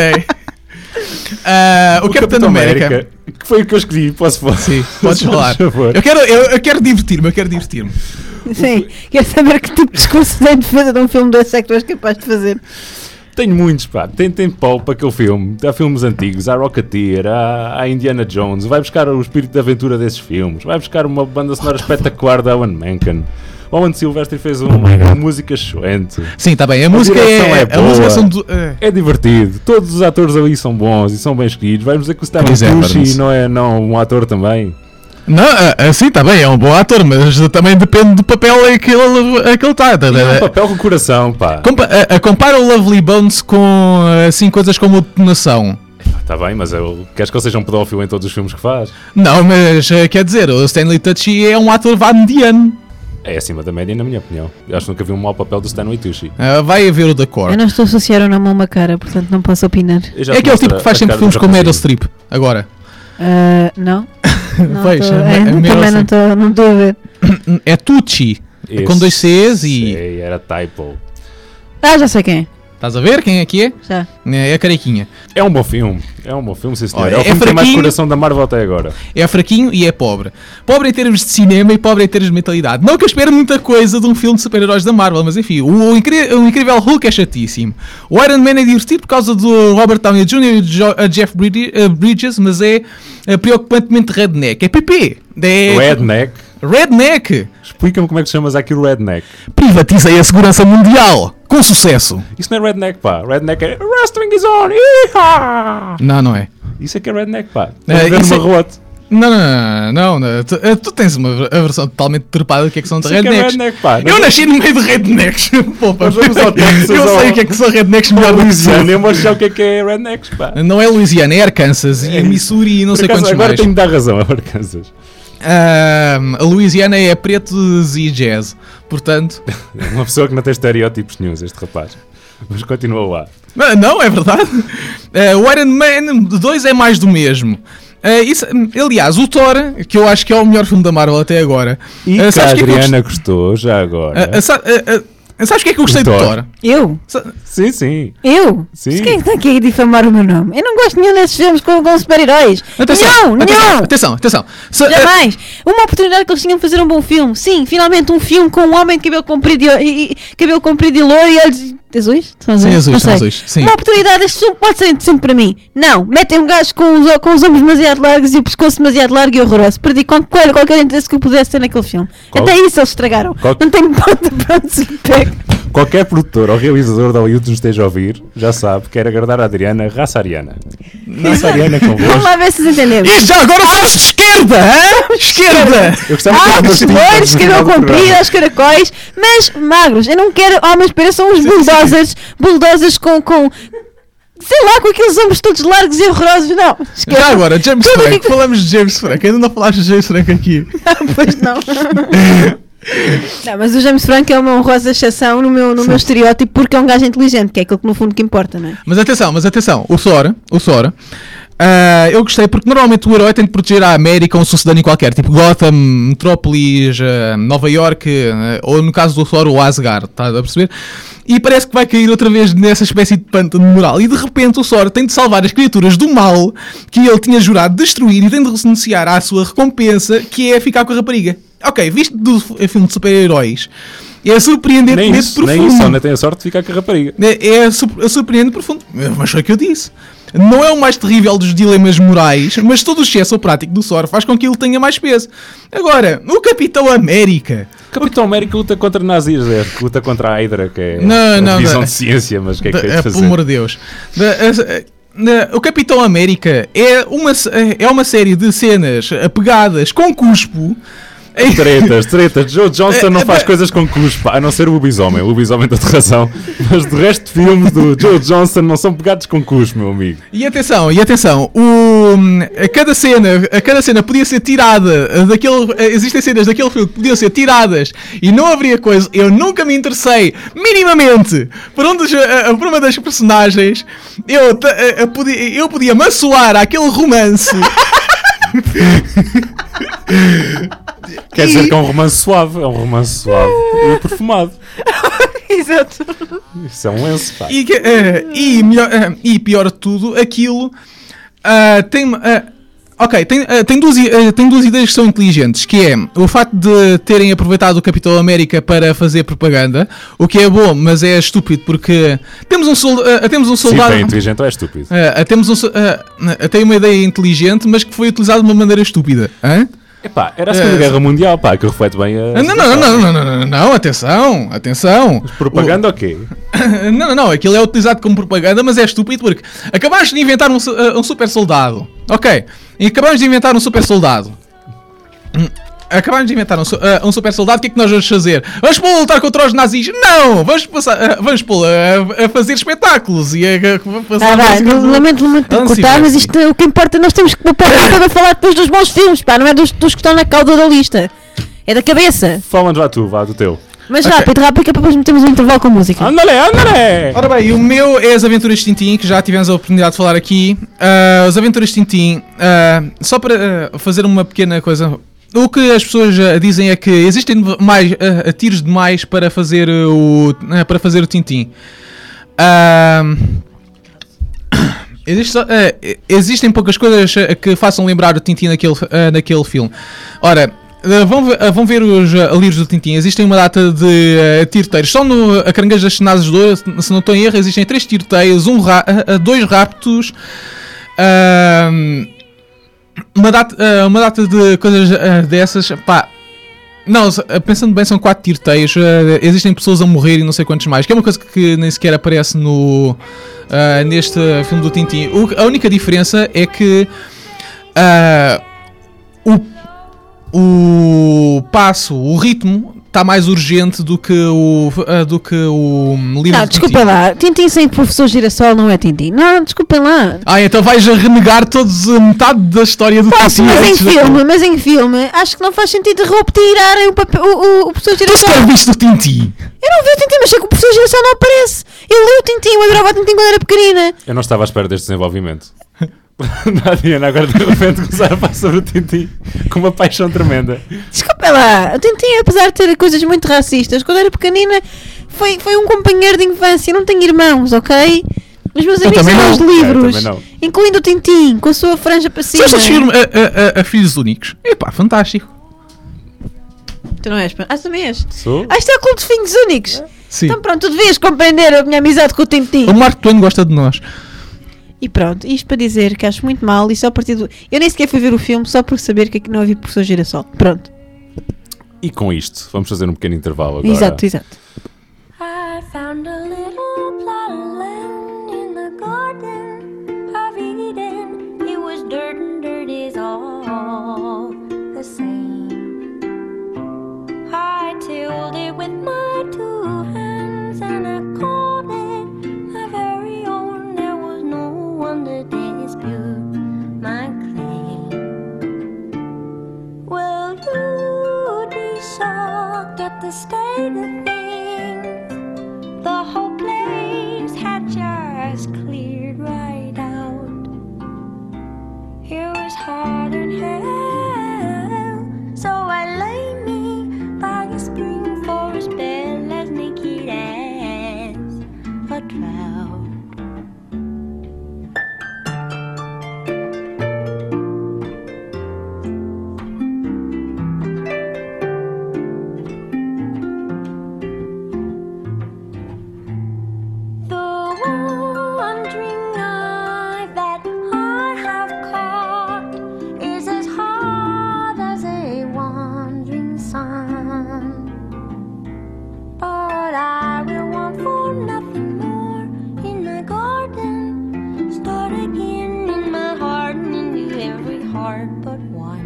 O Capitão América. Que foi o que eu escolhi, posso falar? Sim, podes falar. Eu quero divertir-me. Sim, quero saber que tipo de discurso em defesa de um filme desse é que tu és capaz de fazer. Tenho muitos, pá. Tem pau para aquele filme. Há filmes antigos, há Rocketeer, há Indiana Jones. Vai buscar o espírito de aventura desses filmes. Vai buscar uma banda sonora espetacular da Alan Menken. O Alan Silvestri fez uma música excelente. Sim, está bem. A música é boa. É divertido. Todos os atores ali são bons e são bem escolhidos. Vai-nos dizer que o Stanley Tucci não é um ator também. Não, sim, está bem, é um bom ator, mas também depende do papel em que ele está. É um papel com coração, pá. Compara o Lovely Bones com assim, coisas como o Detonação. Está bem, mas queres que ele seja um pedófilo em todos os filmes que faz? Não, mas quer dizer, o Stanley Tucci é um ator mediano. É acima da média, na minha opinião. Eu acho que nunca vi um mau papel do Stanley Tucci. Vai haver o da cor. Eu não estou a associar o nome a uma cara, portanto não posso opinar. É aquele tipo que faz sempre filmes com Meryl Streep, agora. Não. Também não estou a ver. É Tucci, com 2 Cs e... Sei, era typo. Já sei quem é. Estás a ver quem é que é? Já. É a carequinha. É um bom filme, sim senhor. Olha, é o filme que tem mais coração da Marvel até agora. É fraquinho e é pobre. Pobre em termos de cinema e pobre em termos de mentalidade. Não que eu espero muita coisa de um filme de super-heróis da Marvel, mas enfim, o Incrível Hulk é chatíssimo. O Iron Man é divertido por causa do Robert Downey Jr. e Jeff Bridges, mas é preocupantemente redneck. É PP. Redneck! Explica-me como é que te chamas aquilo redneck. Privatizei a segurança mundial. Com sucesso. Isso não é redneck, pá. Redneck é wrestling is on. Não é. Isso é que é redneck, pá. Não. Tu tens uma versão totalmente trepada do que é que são de Sei que é rednecks. redneck, pá. Eu nasci no meio de rednecks. Pô, pá, Nós vamos ao Texas, eu sei o que é que são rednecks melhor do que Louisiana, isso. eu vou achar o que é rednecks, pá. Não é Louisiana, é Arkansas e é Missouri e não Por sei acaso, quantos agora mais. tenho de dar razão, é Arkansas. A Louisiana é pretos e jazz. Portanto... É uma pessoa que não tem estereótipos nenhums, este rapaz. Mas continua lá. Não, é verdade. O Iron Man 2 é mais do mesmo. Aliás, o Thor, que eu acho que é o melhor filme da Marvel até agora. E que a sabes que é que eu Adriana gostou, já agora. sabes o que é que eu gostei do Thor. Thor? Eu? Sim, sim. Eu? Sim. Mas quem é que está aqui a difamar o meu nome? Eu não gosto nenhum desses filmes com super-heróis. Não! Atenção. Jamais! Uma oportunidade que eles tinham de fazer um bom filme. Sim, finalmente um filme com um homem de cabelo comprido e loiro e olhos azuis? São azuis? Sim, azuis, Não são sei. azuis, sim. Uma oportunidade, este filme pode ser sempre para mim. Não, metem um gajo com os ombros demasiado largos e o pescoço demasiado largo e horroroso. Perdi qualquer interesse que eu pudesse ter naquele filme. Qual? Até isso eles estragaram. Não tenho ponta para onde se pega. Qualquer produtor ou realizador da Hollywood nos esteja a ouvir, já sabe, quer agradar a Adriana, raça ariana. Raça ariana Vamos convosco. lá ver se nos entendemos. E já agora somos de esquerda, hã? Esquerda! Eu gostava de ter Altos, uma loiros, no cabelo final do comprido, programa. aos caracóis, mas magros. Eu não quero homens, pareçam uns bulldozers com sei lá, com aqueles ombros todos largos e horrorosos. Não, esquece. Já agora, James Tudo Franco, o que- falamos de James Franco, ainda não falaste de James Franco aqui. Pois não. Não, mas o James Franco é uma honrosa exceção no meu estereótipo porque é um gajo inteligente, que é aquilo que no fundo que importa, não é? Mas atenção, o Thor, eu gostei porque normalmente o herói tem de proteger a América ou um sucedâneo qualquer, tipo Gotham, Metrópolis, Nova York, ou no caso do Thor, o Asgard, estás a perceber? E parece que vai cair outra vez nessa espécie de pântano moral. E de repente o Thor tem de salvar as criaturas do mal que ele tinha jurado destruir e tem de renunciar à sua recompensa, que é ficar com a rapariga. Ok, visto do filme de super-heróis, é surpreendentemente profundo. Nem isso, ainda tem a sorte de ficar com a rapariga. É surpreendente profundo. Mas foi o que eu disse. Não é o mais terrível dos dilemas morais, mas todo o excesso prático do Thor faz com que ele tenha mais peso. Agora, o Capitão América. Capitão América luta contra nazis, luta contra a Hydra, que é Não, a visão não. de ciência, mas o que é que tem de Pelo fazer? amor de Deus. O Capitão América é uma série de cenas apegadas com cuspo. Tretas. Joe Johnston não faz coisas com cuspo, a não ser o lobisomem. O lobisomem tem razão. Mas do resto de filmes do Joe Johnston não são pegados com cuspo, meu amigo. E atenção, a cada cena podia ser tirada daquele. Existem cenas daquele filme que podiam ser tiradas e não haveria coisa. Eu nunca me interessei minimamente por uma das personagens. Eu podia maçoar aquele romance. Quer dizer que é um romance suave. É um romance suave e perfumado. Exato. Isso é um lenço, pá. E pior de tudo, aquilo tem. Tem duas ideias que são inteligentes, que é o facto de terem aproveitado o Capitão América para fazer propaganda, o que é bom, mas é estúpido porque temos um soldado. Sim, é inteligente ou é estúpido? Tem uma ideia inteligente, mas que foi utilizada de uma maneira estúpida. Hã? Epá, era a Segunda Guerra Mundial, pá, que reflete bem a... Não, atenção. Propaganda ou quê? Não, aquilo é utilizado como propaganda, mas é estúpido porque acabaste de inventar um super soldado. Ok, e acabamos de inventar um super soldado. Acabamos de inventar um super soldado, o que é que nós vamos fazer? Vamos pô-lo a lutar contra os nazis? Não! Vamos pô-lo a fazer espetáculos e a passar... Lamento cortar, mas isto, o que importa, nós temos que para falar depois dos bons filmes, pá, não é dos que estão na cauda da lista. É da cabeça. Fala-nos vá do teu. Mas rápido, que é para depois metemos um intervalo com música. Andale! Ora bem, o meu é As Aventuras de Tintin, que já tivemos a oportunidade de falar aqui. As Aventuras de Tintin, só para fazer uma pequena coisa... O que as pessoas dizem é que existem tiros demais para fazer o Tintin. Existem poucas coisas que façam lembrar o Tintin naquele filme. Ora, vão ver os livros do Tintin. Existem uma data de tiroteios. Só no Caranguejo das Cenazes de Ouro, se não estou em erro, existem 3 tiroteios, 2 raptos, uma data de coisas dessas, pá. Não, pensando bem, são 4 tiroteios. Existem pessoas a morrer e não sei quantos mais, que é uma coisa que nem sequer aparece neste filme do Tintin. A única diferença é que o passo, o ritmo está mais urgente do que o livro. Não, de desculpa Tintin. lá. Tintin sem professor Girassol não é Tintin. Não, desculpem lá. Então vais a renegar metade da história do Posso, Tintin. mas em filme, acho que não faz sentido retirarem o professor Tu Girassol. sequer viste o Tintin? Eu não vi o Tintin, mas sei que o professor Girassol não aparece. Eu li o Tintin, eu adorava o Tintin quando era pequenina. Eu não estava à espera deste desenvolvimento. A Diana agora de repente começar a falar sobre o Tintin com uma paixão tremenda. Desculpa lá, o Tintin, apesar de ter coisas muito racistas, quando era pequenina foi um companheiro de infância. Não tenho irmãos, ok? Os meus amigos também são não. os livros, Eu também não. incluindo o Tintin, com a sua franja para cima. Se assistir a Filhos Únicos, epá, fantástico. Tu não és? Ah, tu também és? Sou? Isto é o Clube de Filhos Únicos. Sim. Então pronto, tu devias compreender a minha amizade com o Tintin. O Mark Twain gosta de nós. E pronto, isto para dizer que acho muito mal e só a partir do... Eu nem sequer fui ver o filme só por saber que aqui não havia professor Girassol. Pronto. E com isto, vamos fazer um pequeno intervalo agora. Exato. I found a little plot of land in the garden of Eden. It was dirt and dirt is all the same. I tilled it with my 2 hands and I called it my very own. There was no one to dispute my claim. Well, you'd be shocked at the state of things. The whole place had just cleared right out. It was hard in hell, so I lay me by the spring for a spell as naked as a trout. The wandering eye that I have caught is as hard as a wandering sun. But I will want for nothing more in my garden. Start again in my heart and into every heart but one.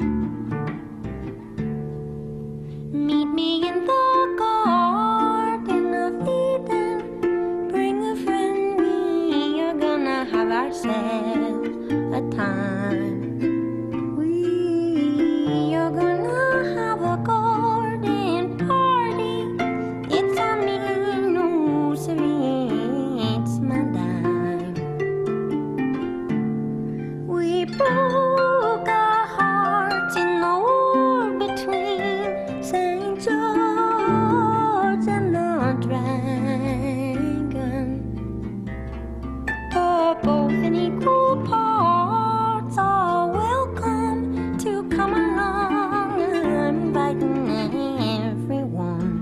Meet me in the garden of Eden. Bring a friend, we are gonna have ourselves a time. We are gonna have a garden party. It's on me, no sorry, it's my dime. We broke our hearts in the war between St. George and the dragon. But both in equal parts are welcome to come along. I'm inviting everyone.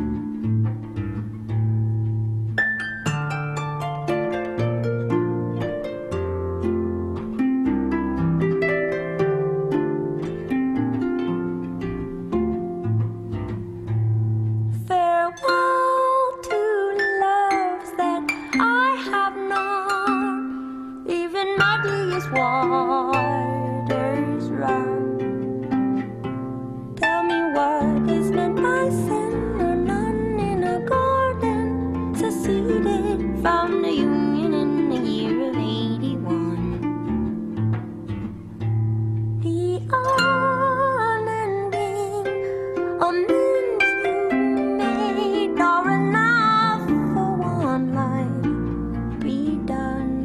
Farewell to loves that I have known, even muddiest waters run. Tell me what is meant by sin or none in a garden seceded from the Union in the year of 81. The unending amends you made are enough for one life be done.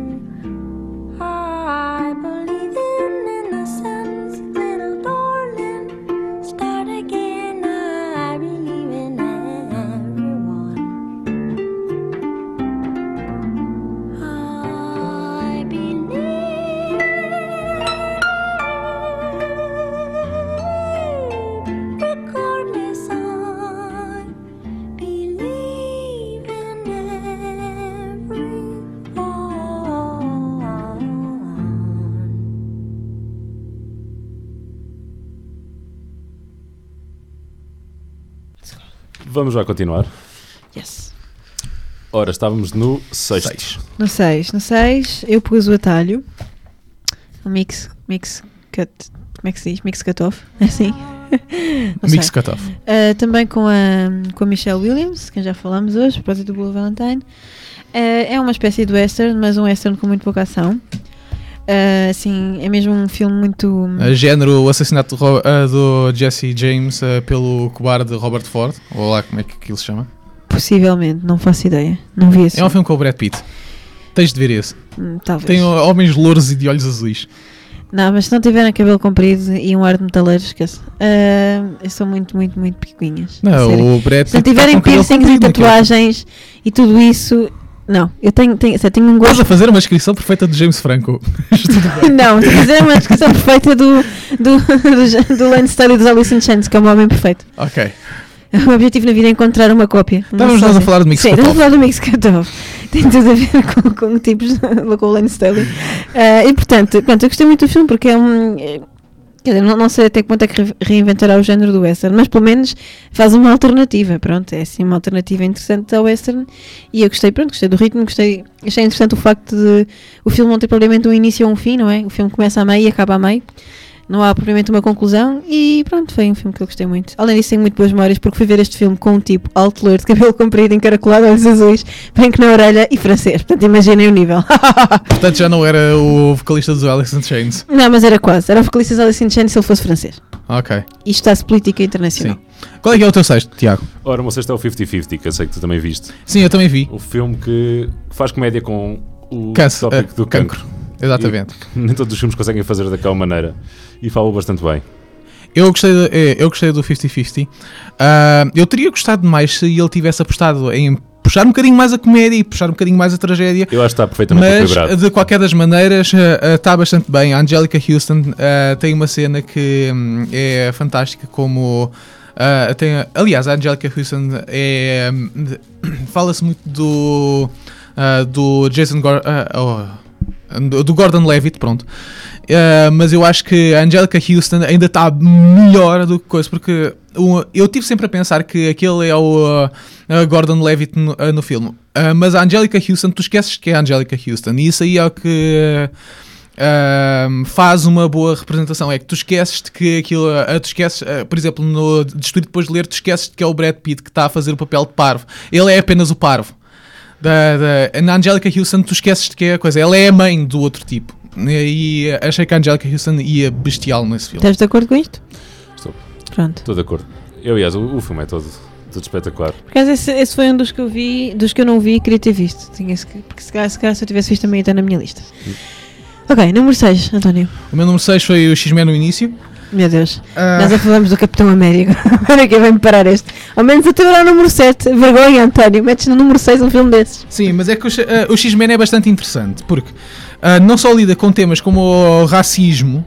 I believe in innocence, little darling. Start again, I believe in everyone. I believe, regardless, I believe in everyone. Vamos já continuar. Yes. Ora, estávamos no 6. No 6, eu pus o atalho. O mix cut. Como é que se diz? Mix cut-off? É assim? Não Mix sei. cut-off. Também com a Michelle Williams, que já falámos hoje, a propósito do Blue Valentine. É uma espécie de western, mas um western com muito pouca ação. Assim, é mesmo um filme muito... Género o assassinato do Jesse James pelo cobarde Robert Ford, ou lá como é que aquilo se chama. Possivelmente, não faço ideia. Não vi esse É um filme com o Brad Pitt. Tens de ver esse. talvez. Tem homens louros e de olhos azuis. Não, mas se não tiverem cabelo comprido e um ar de metaleiro, esquece. São muito, muito, muito picuinhas. A sério. Não, o Brad Pitt Se não tiverem tá com cabelo piercings e comprido naquele tatuagens e tudo isso... Não, eu tenho um filme. gosto... Estás a fazer uma descrição perfeita de James Franco. Não, estou a fazer uma descrição perfeita do Lane Staley dos Alice in Chains, que é um homem perfeito. Ok. O meu objetivo na vida é encontrar uma cópia. Estávamos nós a falar de Mix Sim, estamos a Cut-Off. falar do Mix Cut-Off. Tem tudo a ver com tipos com o Lane Staley. E portanto, eu gostei muito do filme porque é um... Quer dizer, não sei até que ponto é que reinventará o género do western, mas pelo menos faz uma alternativa, pronto, é assim uma alternativa interessante ao western, e eu gostei do ritmo, achei interessante o facto de o filme não ter propriamente um início ou um fim, não é? O filme começa a meio e acaba a meio, não há propriamente uma conclusão, e pronto, foi um filme que eu gostei muito. Além disso, tenho muito boas memórias, porque fui ver este filme com um tipo alto, loiro, de cabelo comprido, encaracolado, olhos azuis, branco na orelha e francês, portanto imaginem o nível. Portanto, já não era o vocalista dos Alice in Chains. Não, mas era quase, era o vocalista de Alice in Chains se ele fosse francês. Ok. Isto está-se política internacional. Sim. Qual é que é o teu sexto, Tiago? Ora, o meu sexto é o 50-50, que eu sei que tu também viste. Sim, eu também vi. O filme que faz comédia com o Câncer, tópico do cancro. Exatamente. E nem todos os filmes conseguem fazer daquela maneira. E falo bastante bem. Eu gostei do 50-50. Eu teria gostado mais se ele tivesse apostado em puxar um bocadinho mais a comédia e puxar um bocadinho mais a tragédia. Eu acho que está perfeitamente Mas, equilibrado. de qualquer das maneiras, está bastante bem. A Angelica Houston tem uma cena que é fantástica, como... aliás, a Angelica Houston fala-se muito do Jason do Gordon Levitt, pronto. Mas eu acho que a Angelica Houston ainda está melhor do que coisa, porque eu tive sempre a pensar que aquele é o Gordon Levitt no filme, mas a Angelica Houston, tu esqueces que é a Angelica Houston, e isso aí é o que faz uma boa representação. É que tu esqueces que aquilo, por exemplo, no Destruir Depois de Ler, tu esqueces que é o Brad Pitt que está a fazer o papel de parvo. Ele é apenas o parvo. Na Angelica Houston, tu esqueces que é a coisa, ela é a mãe do outro tipo, e achei que a Angelica Houston ia bestial nesse filme. Estás de acordo com isto? Estou. Pronto. Estou de acordo. Aliás, o filme é todo espetacular. Por acaso esse foi um dos que eu vi, dos que eu não vi e queria ter visto. Porque se calhar se eu tivesse visto também ia estar na minha lista. Ok, número 6, António. O meu número 6 foi o X-Men no início. Meu Deus, nós já falamos do Capitão América. Agora que vem-me parar este. Ao menos até agora o número 7. Vergonha, António. Metes no número 6 um filme desses. Sim, mas é que o X-Men é bastante interessante, porque não só lida com temas como o racismo,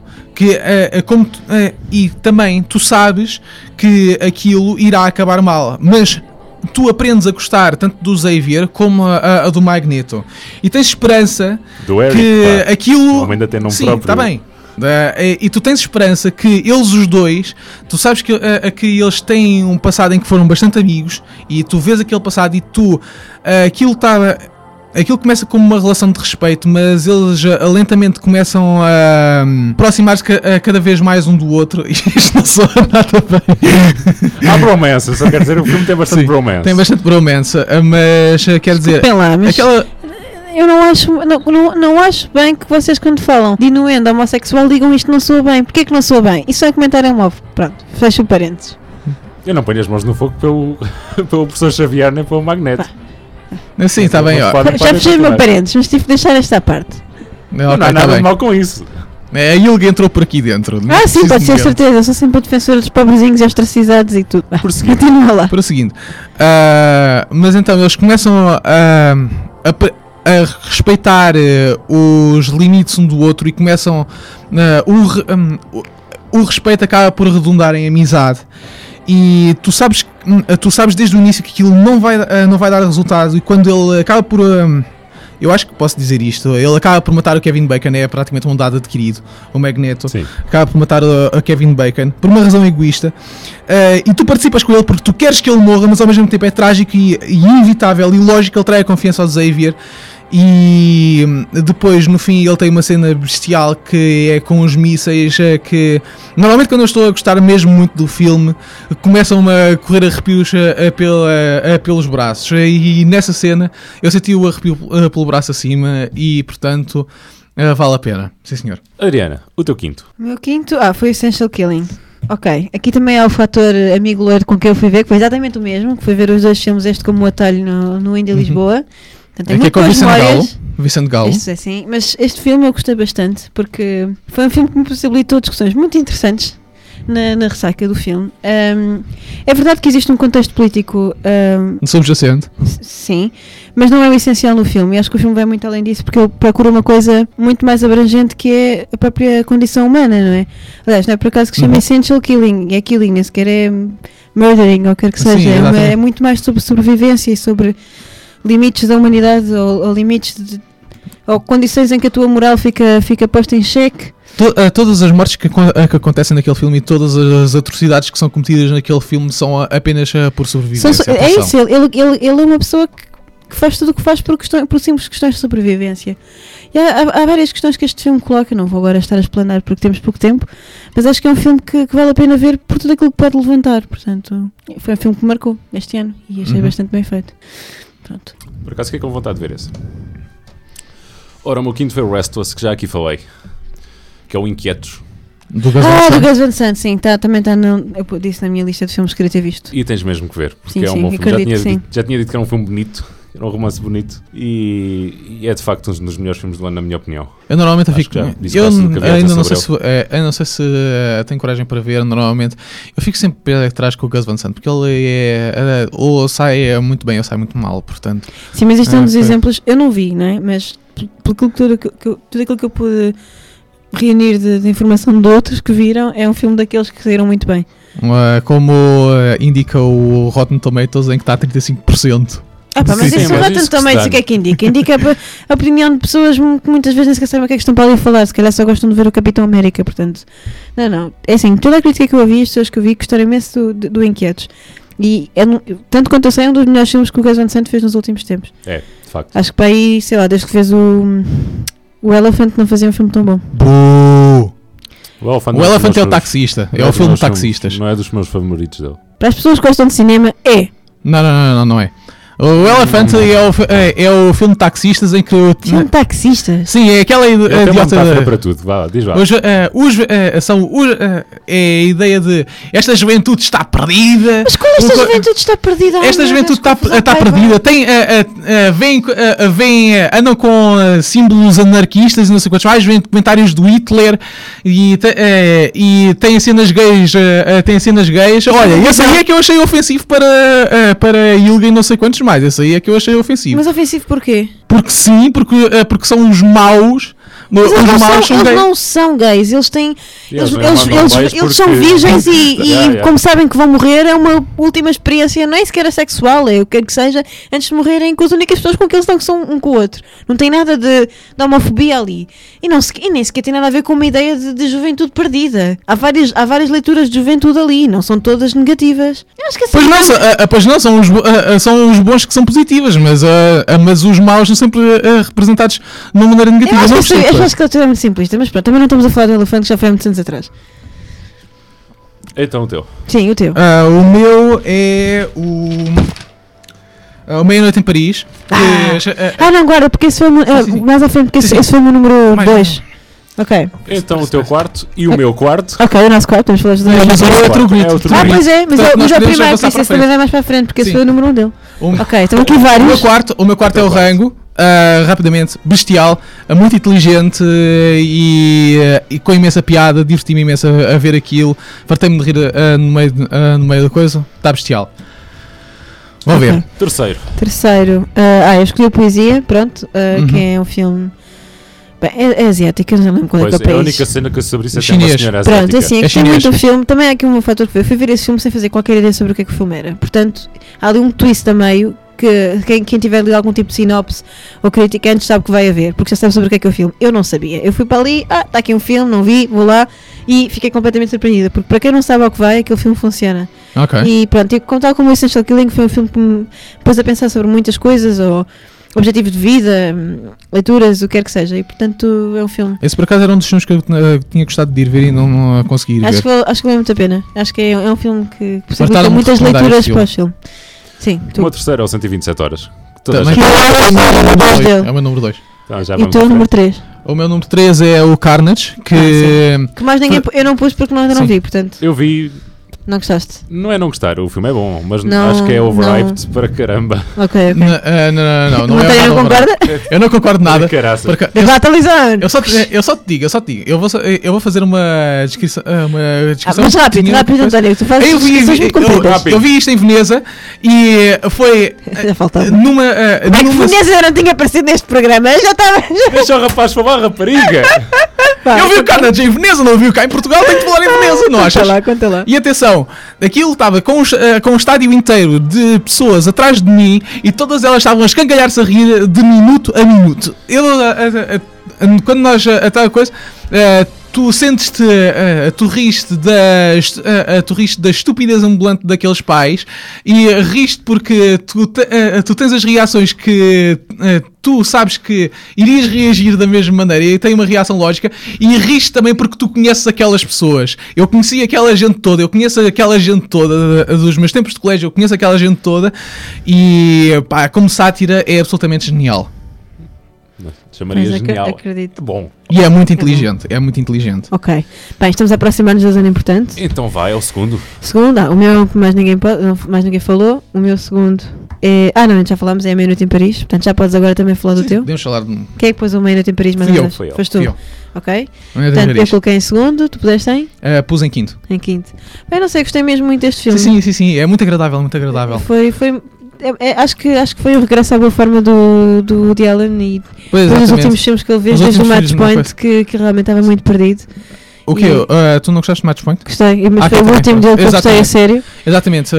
e também tu sabes que aquilo irá acabar mal, mas tu aprendes a gostar tanto do Xavier como a do Magneto, e tens esperança Do Eric, que pá. aquilo... O homem ainda tem nome Sim, próprio. está bem. E tu tens esperança que eles os dois, tu sabes que eles têm um passado em que foram bastante amigos, e tu vês aquele passado e aquilo começa como uma relação de respeito, mas eles lentamente começam a aproximar-se cada vez mais um do outro, e isto não soa nada bem. Há bromance, só quer dizer, o filme tem bastante Sim, bromance. tem bastante bromance, mas quer dizer, Desculpem lá, mas aquela... eu não acho bem que vocês, quando falam de inuendo homossexual, digam isto não soa bem. Porquê que não soa bem? Isso é comentário móvel. Pronto, fecho o parênteses. Eu não ponho as mãos no fogo pelo professor Xavier nem pelo Magneto. Sim, está bem, ó. Já fechei o meu parênteses, mas tive de deixar esta parte. Não Ok, há tá nada bem. de mal com isso. A Ilga entrou por aqui dentro. Não Sim, preciso pode de ser ninguém. certeza. Eu sou sempre a defensora dos pobrezinhos e ostracizados e tudo. Continua lá. Para o seguinte, mas então eles começam a respeitar os limites um do outro, e começam o respeito acaba por redundar em amizade, e tu sabes desde o início que aquilo não vai dar resultado, e quando ele acaba por eu acho que posso dizer isto, ele acaba por matar o Kevin Bacon, é praticamente um dado adquirido, o Magneto. Sim. Acaba por matar o Kevin Bacon por uma razão egoísta, e tu participas com ele porque tu queres que ele morra, mas ao mesmo tempo é trágico e inevitável e lógico que ele traia a confiança ao Xavier, E depois no fim ele tem uma cena bestial que é com os mísseis, que normalmente quando eu estou a gostar mesmo muito do filme começam-me a correr arrepios pelos braços, e nessa cena eu senti o arrepio pelo braço acima e portanto vale a pena, sim senhor. Adriana, o teu quinto. O meu quinto, foi Essential Killing. Ok, aqui também há o fator amigo loiro com quem eu fui ver, que foi exatamente o mesmo, que foi ver os dois filmes, este como o atalho no Indy Lisboa. Portanto, Aqui é com o Vicente Galo. Este é assim, mas este filme eu gostei bastante porque foi um filme que me possibilitou discussões muito interessantes na ressaca do filme. É verdade que existe um contexto político Subjacente. sim, mas não é o essencial no filme, e acho que o filme vai muito além disso porque ele procura uma coisa muito mais abrangente, que é a própria condição humana, não é? Aliás, não é por acaso que se chama Essential Killing, é killing, nem sequer é murdering ou quer que seja. Sim, é muito mais sobre sobrevivência e sobre limites da humanidade, ou limites ou condições em que a tua moral fica posta em xeque. Todas as mortes que acontecem naquele filme e todas as atrocidades que são cometidas naquele filme são apenas por sobrevivência. É isso, ele é uma pessoa que faz tudo o que faz por simples questões de sobrevivência. E há várias questões que este filme coloca, não vou agora estar a explanar porque temos pouco tempo, mas acho que é um filme que vale a pena ver por tudo aquilo que pode levantar. Portanto, foi um filme que me marcou este ano e achei bastante bem feito. Pronto. Por acaso fiquei com vontade de ver esse. Ora, o meu quinto foi o Restless, que já aqui falei, que é o Inquietos. Do Gus do Gus Van Sant, sim, também está eu disse na minha lista de filmes que queria ter visto. E tens mesmo que ver, porque Sim, é um sim, bom filme. acredito, Já tinha dito que era um filme bonito, era um romance bonito, e é de facto um dos melhores filmes do ano, na minha opinião. Eu normalmente Acho fico. que já disse Eu quase tudo que havia a ainda dizer não sei sobre se não sei se tenho coragem para ver. Normalmente eu fico sempre para trás com o Gus Van Sant, porque ele ou sai muito bem ou sai muito mal, portanto. Sim, mas isto é um dos foi. exemplos, eu não vi, não é? Mas tudo aquilo que eu pude reunir de informação de outros que viram, é um filme daqueles que saíram muito bem. Como indica o Rotten Tomatoes, em que está a 35%. Mas Sim, isso mas Rotten isso que Tomatoes, se o que é que indica? Indica a opinião de pessoas que muitas vezes nem sequer sabem o que é que estão para ali a falar, se calhar só gostam de ver o Capitão América, portanto. Não. É assim, toda a crítica que eu ouvi, as pessoas que eu vi, gostaram imenso do Inquietos. E tanto quanto eu sei, é um dos melhores filmes que o Gus Van Sant fez nos últimos tempos. É, de facto. Acho que para aí, sei lá, desde que fez o Elephant não fazia um filme tão bom. O Elephant é o taxista, é o filme de taxistas. Não é dos meus favoritos dele. Para as pessoas que gostam de cinema, é. Não é. O Elephant é o filme de taxistas em que... Filme de taxistas? Sim, é aquela Tem uma idiota... metáfora para tudo, vá, diz lá. É a ideia de esta juventude está perdida. Mas qual esta juventude está perdida? Esta juventude está perdida. Andam com símbolos anarquistas e não sei quantos mais, comentários do Hitler e têm cenas gays. Olha, esse aí é que eu achei ofensivo para Ilga e não sei quantos mais. Esse aí é que eu achei ofensivo. Mas ofensivo porquê? Porque sim, porque são os maus. Mas Os maus são eles gays. não são gays, eles têm. Eles Eles são virgens e como sabem que vão morrer, é uma última experiência, não é sequer sexual, é o que seja, antes de morrerem com as únicas pessoas com que eles estão, que são um com o outro. Não tem nada de homofobia ali. E nem sequer tem nada a ver com uma ideia de juventude perdida. Há várias leituras de juventude ali, não são todas negativas. Eu acho que Pois não, são os bons que são positivas, mas os maus são sempre representados de uma maneira negativa. Eu acho que ele é muito simplista, mas pronto, também não estamos a falar do Elefante, que já foi há muitos anos atrás. Então o teu. Sim, o teu. O meu é o Meia-Noite em Paris. Não, guarda, porque esse foi mais à frente, porque esse foi o meu número 2. Ok. Então o teu quarto e o meu quarto. Ok, o nosso quarto, vamos falar dos dois. Mas é outro grito. Pois é, mas Portanto, é o nós primeiro, passar que esse para também é mais para a frente, porque esse Sim. foi o número 1 dele. Ok, estão aqui vários. O meu quarto é o Rango. Rapidamente, bestial, muito inteligente e com imensa piada, diverti-me imenso a ver aquilo, fartei-me de rir no meio da coisa, está bestial. Vamos ver. Terceiro, eu escolhi a Poesia, pronto, que é um filme. Bem, é asiático, eu não lembro qual é que é o país. A única cena que eu sabia é Chinês. uma senhora asiática. Pronto, assim, gostei muito do filme. Também há aqui um fator que eu fui ver esse filme sem fazer qualquer ideia sobre o que é que o filme era. Portanto, há ali um twist a meio que quem tiver lido algum tipo de sinopse ou crítica antes sabe que vai haver, porque já sabe sobre o que é o filme. Eu não sabia. Eu fui para ali, está aqui um filme, não vi, vou lá e fiquei completamente surpreendida, porque para quem não sabe ao que vai, aquele filme funciona. Ok. E pronto, tal como o Essential Killing foi um filme que me pôs a pensar sobre muitas coisas, ou objetivo de vida, leituras, o que quer que seja. E portanto é um filme. Esse por acaso era um dos filmes que eu tinha gostado de ir ver e não consegui ir Acho ver. que vale muito a pena. Acho que é um filme que Fartaram-me possibilita muitas de recomendar leituras esse para o filme. Sim, O tu. meu terceiro é o 127 horas. Toda a Também. gente- É o meu número 2. Então, já E vamos tu, à o número frente. 3. O meu número 3 é o Carnage, que Que mais ninguém. Eu não pus porque ainda não Sim. vi, portanto. Eu vi, Não gostaste. não é não gostar, o filme é bom, mas Não, acho que é overhyped para caramba. Ok, ok. não Não é tem, nada não concorda? overhyped. Eu não concordo nada. Caraças. Porque Eu vou atualizar. eu só te digo. Eu vou fazer uma descrição. Mas rápido, tinha- rápido, António. Tu fazes Eu vi, descrições muito compridas. eu vi isto em Veneza e foi Já faltava. numa. É que Veneza eu não tinha aparecido neste programa. Eu já estava. Deixa o rapaz falar, rapariga! Eu vi o Carnage em Veneza, não vi o cá em Portugal, tenho que falar em Veneza, não Conta achas? lá, conta lá. E atenção, aquilo estava com um estádio inteiro de pessoas atrás de mim e todas elas estavam a escangalhar-se a rir de minuto a minuto. Quando nós tal coisa, tu sentes-te, tu riste da estupidez ambulante daqueles pais e riste porque tu tens as reações que tu sabes que irias reagir da mesma maneira e tem uma reação lógica, e riste também porque tu conheces aquelas pessoas. Eu conheci aquela gente toda, eu conheço aquela gente toda dos meus tempos de colégio, eu conheço aquela gente toda e pá, como sátira é absolutamente genial. Chamaria Mas genial. acredito. Bom, E é muito inteligente, é muito inteligente. Ok. Bem, estamos a aproximar-nos da zona importante. então vai, é o segundo. Segundo, o meu é o que mais ninguém falou. O meu segundo é. Não, já falámos, é A Meia-Noite em Paris. Portanto, já podes agora também falar do teu. Podemos falar de Quem é que pôs o Meia-Noite em Paris mais Fui uma eu, vez? fui eu. Foste tu. Fui eu. Ok. Portanto, Portanto, eu coloquei em segundo, tu puseste pus em quinto. em quinto. Bem, não sei, gostei mesmo muito deste filme. Sim, é muito agradável, muito agradável. Acho que foi um regresso à boa forma do Woody Allen e Pois, depois dos exatamente. últimos filmes que ele fez, Os desde o últimos Match filmes, Point, que realmente estava muito perdido. O quê? Tu não gostaste de Match Point? Gostei, mas foi ok, o último dele que eu gostei a exatamente. sério. Exatamente.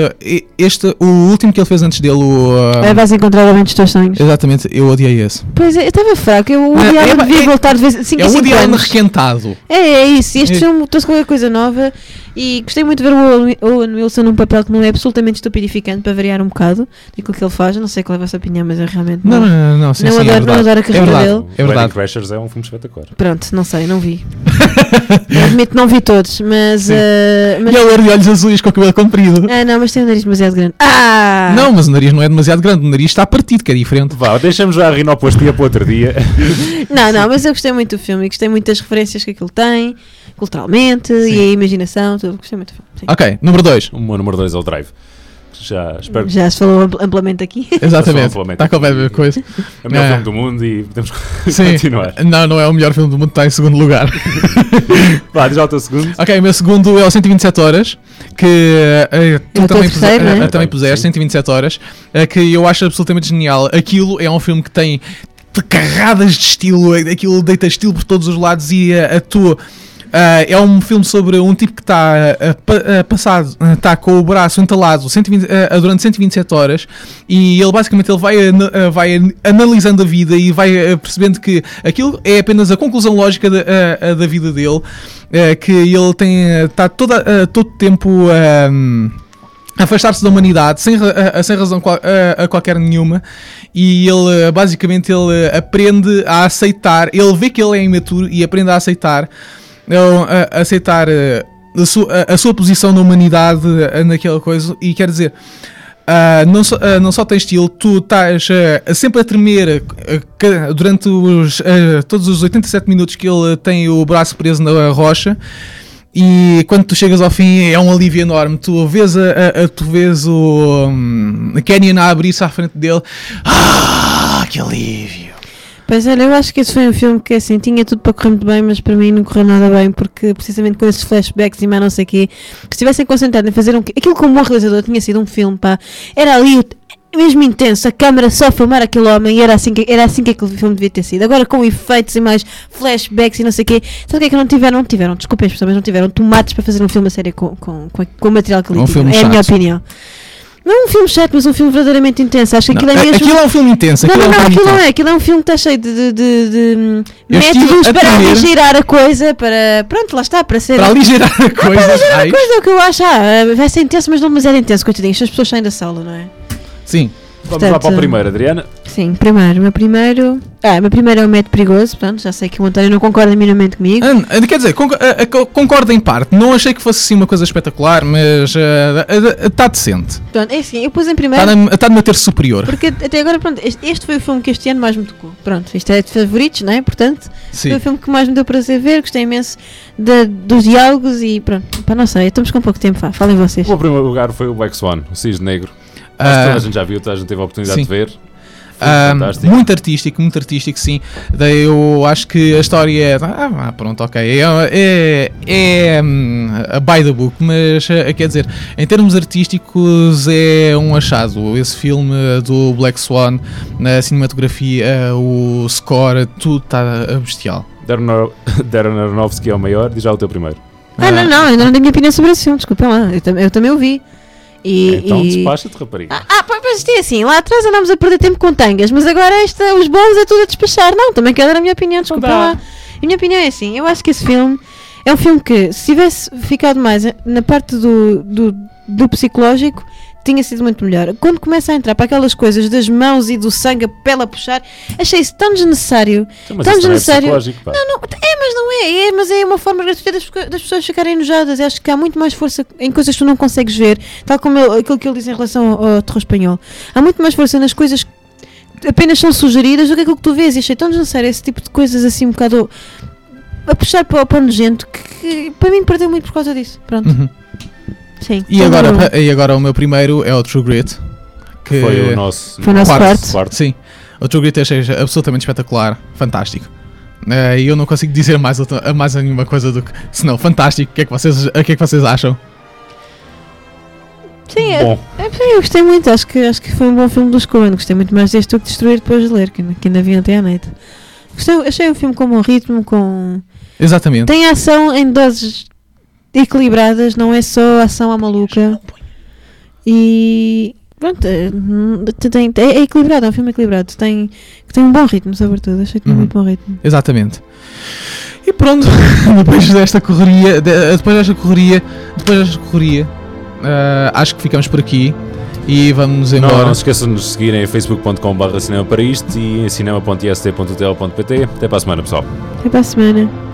O último que ele fez antes dele, Vais encontrar realmente os teus sonhos. exatamente, eu odiei esse. Pois é, eu estava fraco. O Woody Allen devia voltar de vez em 5 É o Woody Allen anos. requentado. É isso. E este É. filme trouxe qualquer coisa nova e gostei muito de ver o Owen Wilson num papel que não é absolutamente estupidificante, para variar um bocado daquilo que ele faz. Eu não sei qual é a vossa opinião, mas eu realmente Não, sim, Não sim, é adoro- não verdade. adoro a carreira é verdade, dele. É verdade. Wedding Crashers é um filme espetacular. Pronto, não sei, não vi. Eu admito, não vi todos, mas. Sim. mas E ele era de olhos azuis com o cabelo comprido. não, mas tem um nariz demasiado grande. Não, mas o nariz não é demasiado grande, o nariz está partido, que é diferente. Vá, deixamos já a rinoplastia para outro dia. Não, mas eu gostei muito do filme e gostei muito das referências que aquilo tem, culturalmente e a imaginação, tudo. Gostei muito do filme. Sim. Ok, número 2. O meu número 2 é o Drive. Já espero que Já se falou amplamente aqui. Exatamente. amplamente Está com a aqui. mesma coisa. é o melhor É. filme do mundo e podemos Sim. continuar. Não é o melhor filme do mundo, está em segundo lugar. Vá, diz lá o teu segundo. Ok, o meu segundo é o 127 horas, que tu É o teu também, terceiro, não é? também puseste, Sim. 127 horas, que eu acho absolutamente genial. Aquilo é um filme que tem carradas de estilo, aquilo deita estilo por todos os lados e é um filme sobre um tipo que está passado, está com o braço entalado durante 127 horas e ele basicamente vai analisando a vida e vai percebendo que aquilo é apenas a conclusão lógica da vida dele, que ele está todo tempo a afastar-se da humanidade sem razão qualquer nenhuma, e ele basicamente ele aprende a aceitar, ele vê que ele é imaturo e aprende a aceitar a sua posição na humanidade naquela coisa, e quer dizer, não só tens estilo, tu estás sempre a tremer durante todos os 87 minutos que ele tem o braço preso na rocha. E quando tu chegas ao fim é um alívio enorme. Tu vês o Canyon a abrir-se à frente dele. Que alívio! Pois olha, eu acho que esse foi um filme que assim tinha tudo para correr muito bem, mas para mim não correu nada bem, porque precisamente com esses flashbacks e mais não sei o quê, que se estivessem concentrado em fazer aquilo que um bom realizador tinha sido um filme, pá, era ali mesmo intenso, a câmera só a filmar aquele homem, e era assim que aquele filme devia ter sido. Agora com efeitos e mais flashbacks e não sei o quê, sabe o que é que não tiveram? Desculpem as pessoas, mas não tiveram tomates para fazer um filme a sério com o material que ali tinham. É a minha opinião. Não é um filme chato, mas um filme verdadeiramente intenso. Acho que aquilo é mesmo. Aquilo é um filme intenso. Não, aquilo não é. Aquilo é um filme que está cheio de Eu estive métodos a para tremer. aligerar a coisa, para. Pronto, lá está, para ser. Para aligerar a coisa. Aligerar a coisa é o que eu acho. Vai ser intenso, mas não demasiado intenso, coitadinhos. As pessoas saem da sala, não é? Sim. Vamos lá para o primeiro, Adriana. Sim, primeiro. O meu primeiro é o Método Perigoso. Portanto, já sei que o António não concorda minimamente comigo. Quer dizer, concordo em parte. Não achei que fosse assim uma coisa espetacular, mas está decente. Pronto, é assim, eu pus em primeiro. Está no meu terço superior. Porque até agora, pronto, este foi o filme que este ano mais me tocou. Pronto, isto é de favoritos, não é? Portanto, Sim. foi o filme que mais me deu prazer ver. Gostei imenso dos diálogos e pronto. Pá, não sei, estamos com pouco tempo. Falem vocês. O primeiro lugar foi o Black Swan, o Cisne Negro. Acho que toda a gente já viu, toda a gente teve a oportunidade sim. de ver. Fantástico. Muito artístico, sim. Daí eu acho que a história é. Pronto, ok. É by the book, mas quer dizer, em termos artísticos é um achado. Esse filme do Black Swan, na cinematografia, o score, tudo está bestial. Darren Aronofsky é o maior, diz já o teu primeiro. Não, ainda não dei a minha opinião sobre esse filme, desculpa lá. Eu também o vi. Então despacha-te, rapariga. Pois isto é assim, lá atrás andámos a perder tempo com tangas, mas agora os bons é tudo a despachar. Não, também quero dar a minha opinião, desculpa lá. A minha opinião é assim, eu acho que esse filme é um filme que, se tivesse ficado mais na parte do psicológico, tinha sido muito melhor. Quando começa a entrar para aquelas coisas das mãos e do sangue, a pele a puxar, achei isso tão desnecessário. Mas tão isso desnecessário. não é psicológico, pá. Mas não é. Mas é uma forma gratuita das pessoas ficarem enojadas. Eu acho que há muito mais força em coisas que tu não consegues ver, tal como aquilo que ele diz em relação ao terror espanhol. Há muito mais força nas coisas que apenas são sugeridas do que aquilo que tu vês. E achei tão desnecessário esse tipo de coisas assim um bocado a puxar para o nojento que para mim perdeu muito por causa disso. Pronto. Uhum. Sim. E agora o meu primeiro é o True Grit, que foi o nosso quarto. Sim, o True Grit achei absolutamente espetacular, fantástico. E eu não consigo dizer mais nenhuma coisa do que senão fantástico. O que é que vocês acham? Sim, bom. Eu gostei muito. Acho que foi um bom filme dos Coen. Gostei muito mais deste do que Destruir depois de ler, que ainda vi até à noite. Achei um filme com bom ritmo, Exatamente. Tem ação em doses equilibradas, não é só ação à maluca. E pronto, é equilibrado, é um filme equilibrado. Tem um bom ritmo, sobretudo. Achei que tem muito bom ritmo. Exatamente. E pronto, depois desta correria, acho que ficamos por aqui e vamos embora. Não se esqueçam de nos seguirem em facebook.com/cinema para isto e em cinema.ist.tel.pt. Até para a semana, pessoal. Até para a semana.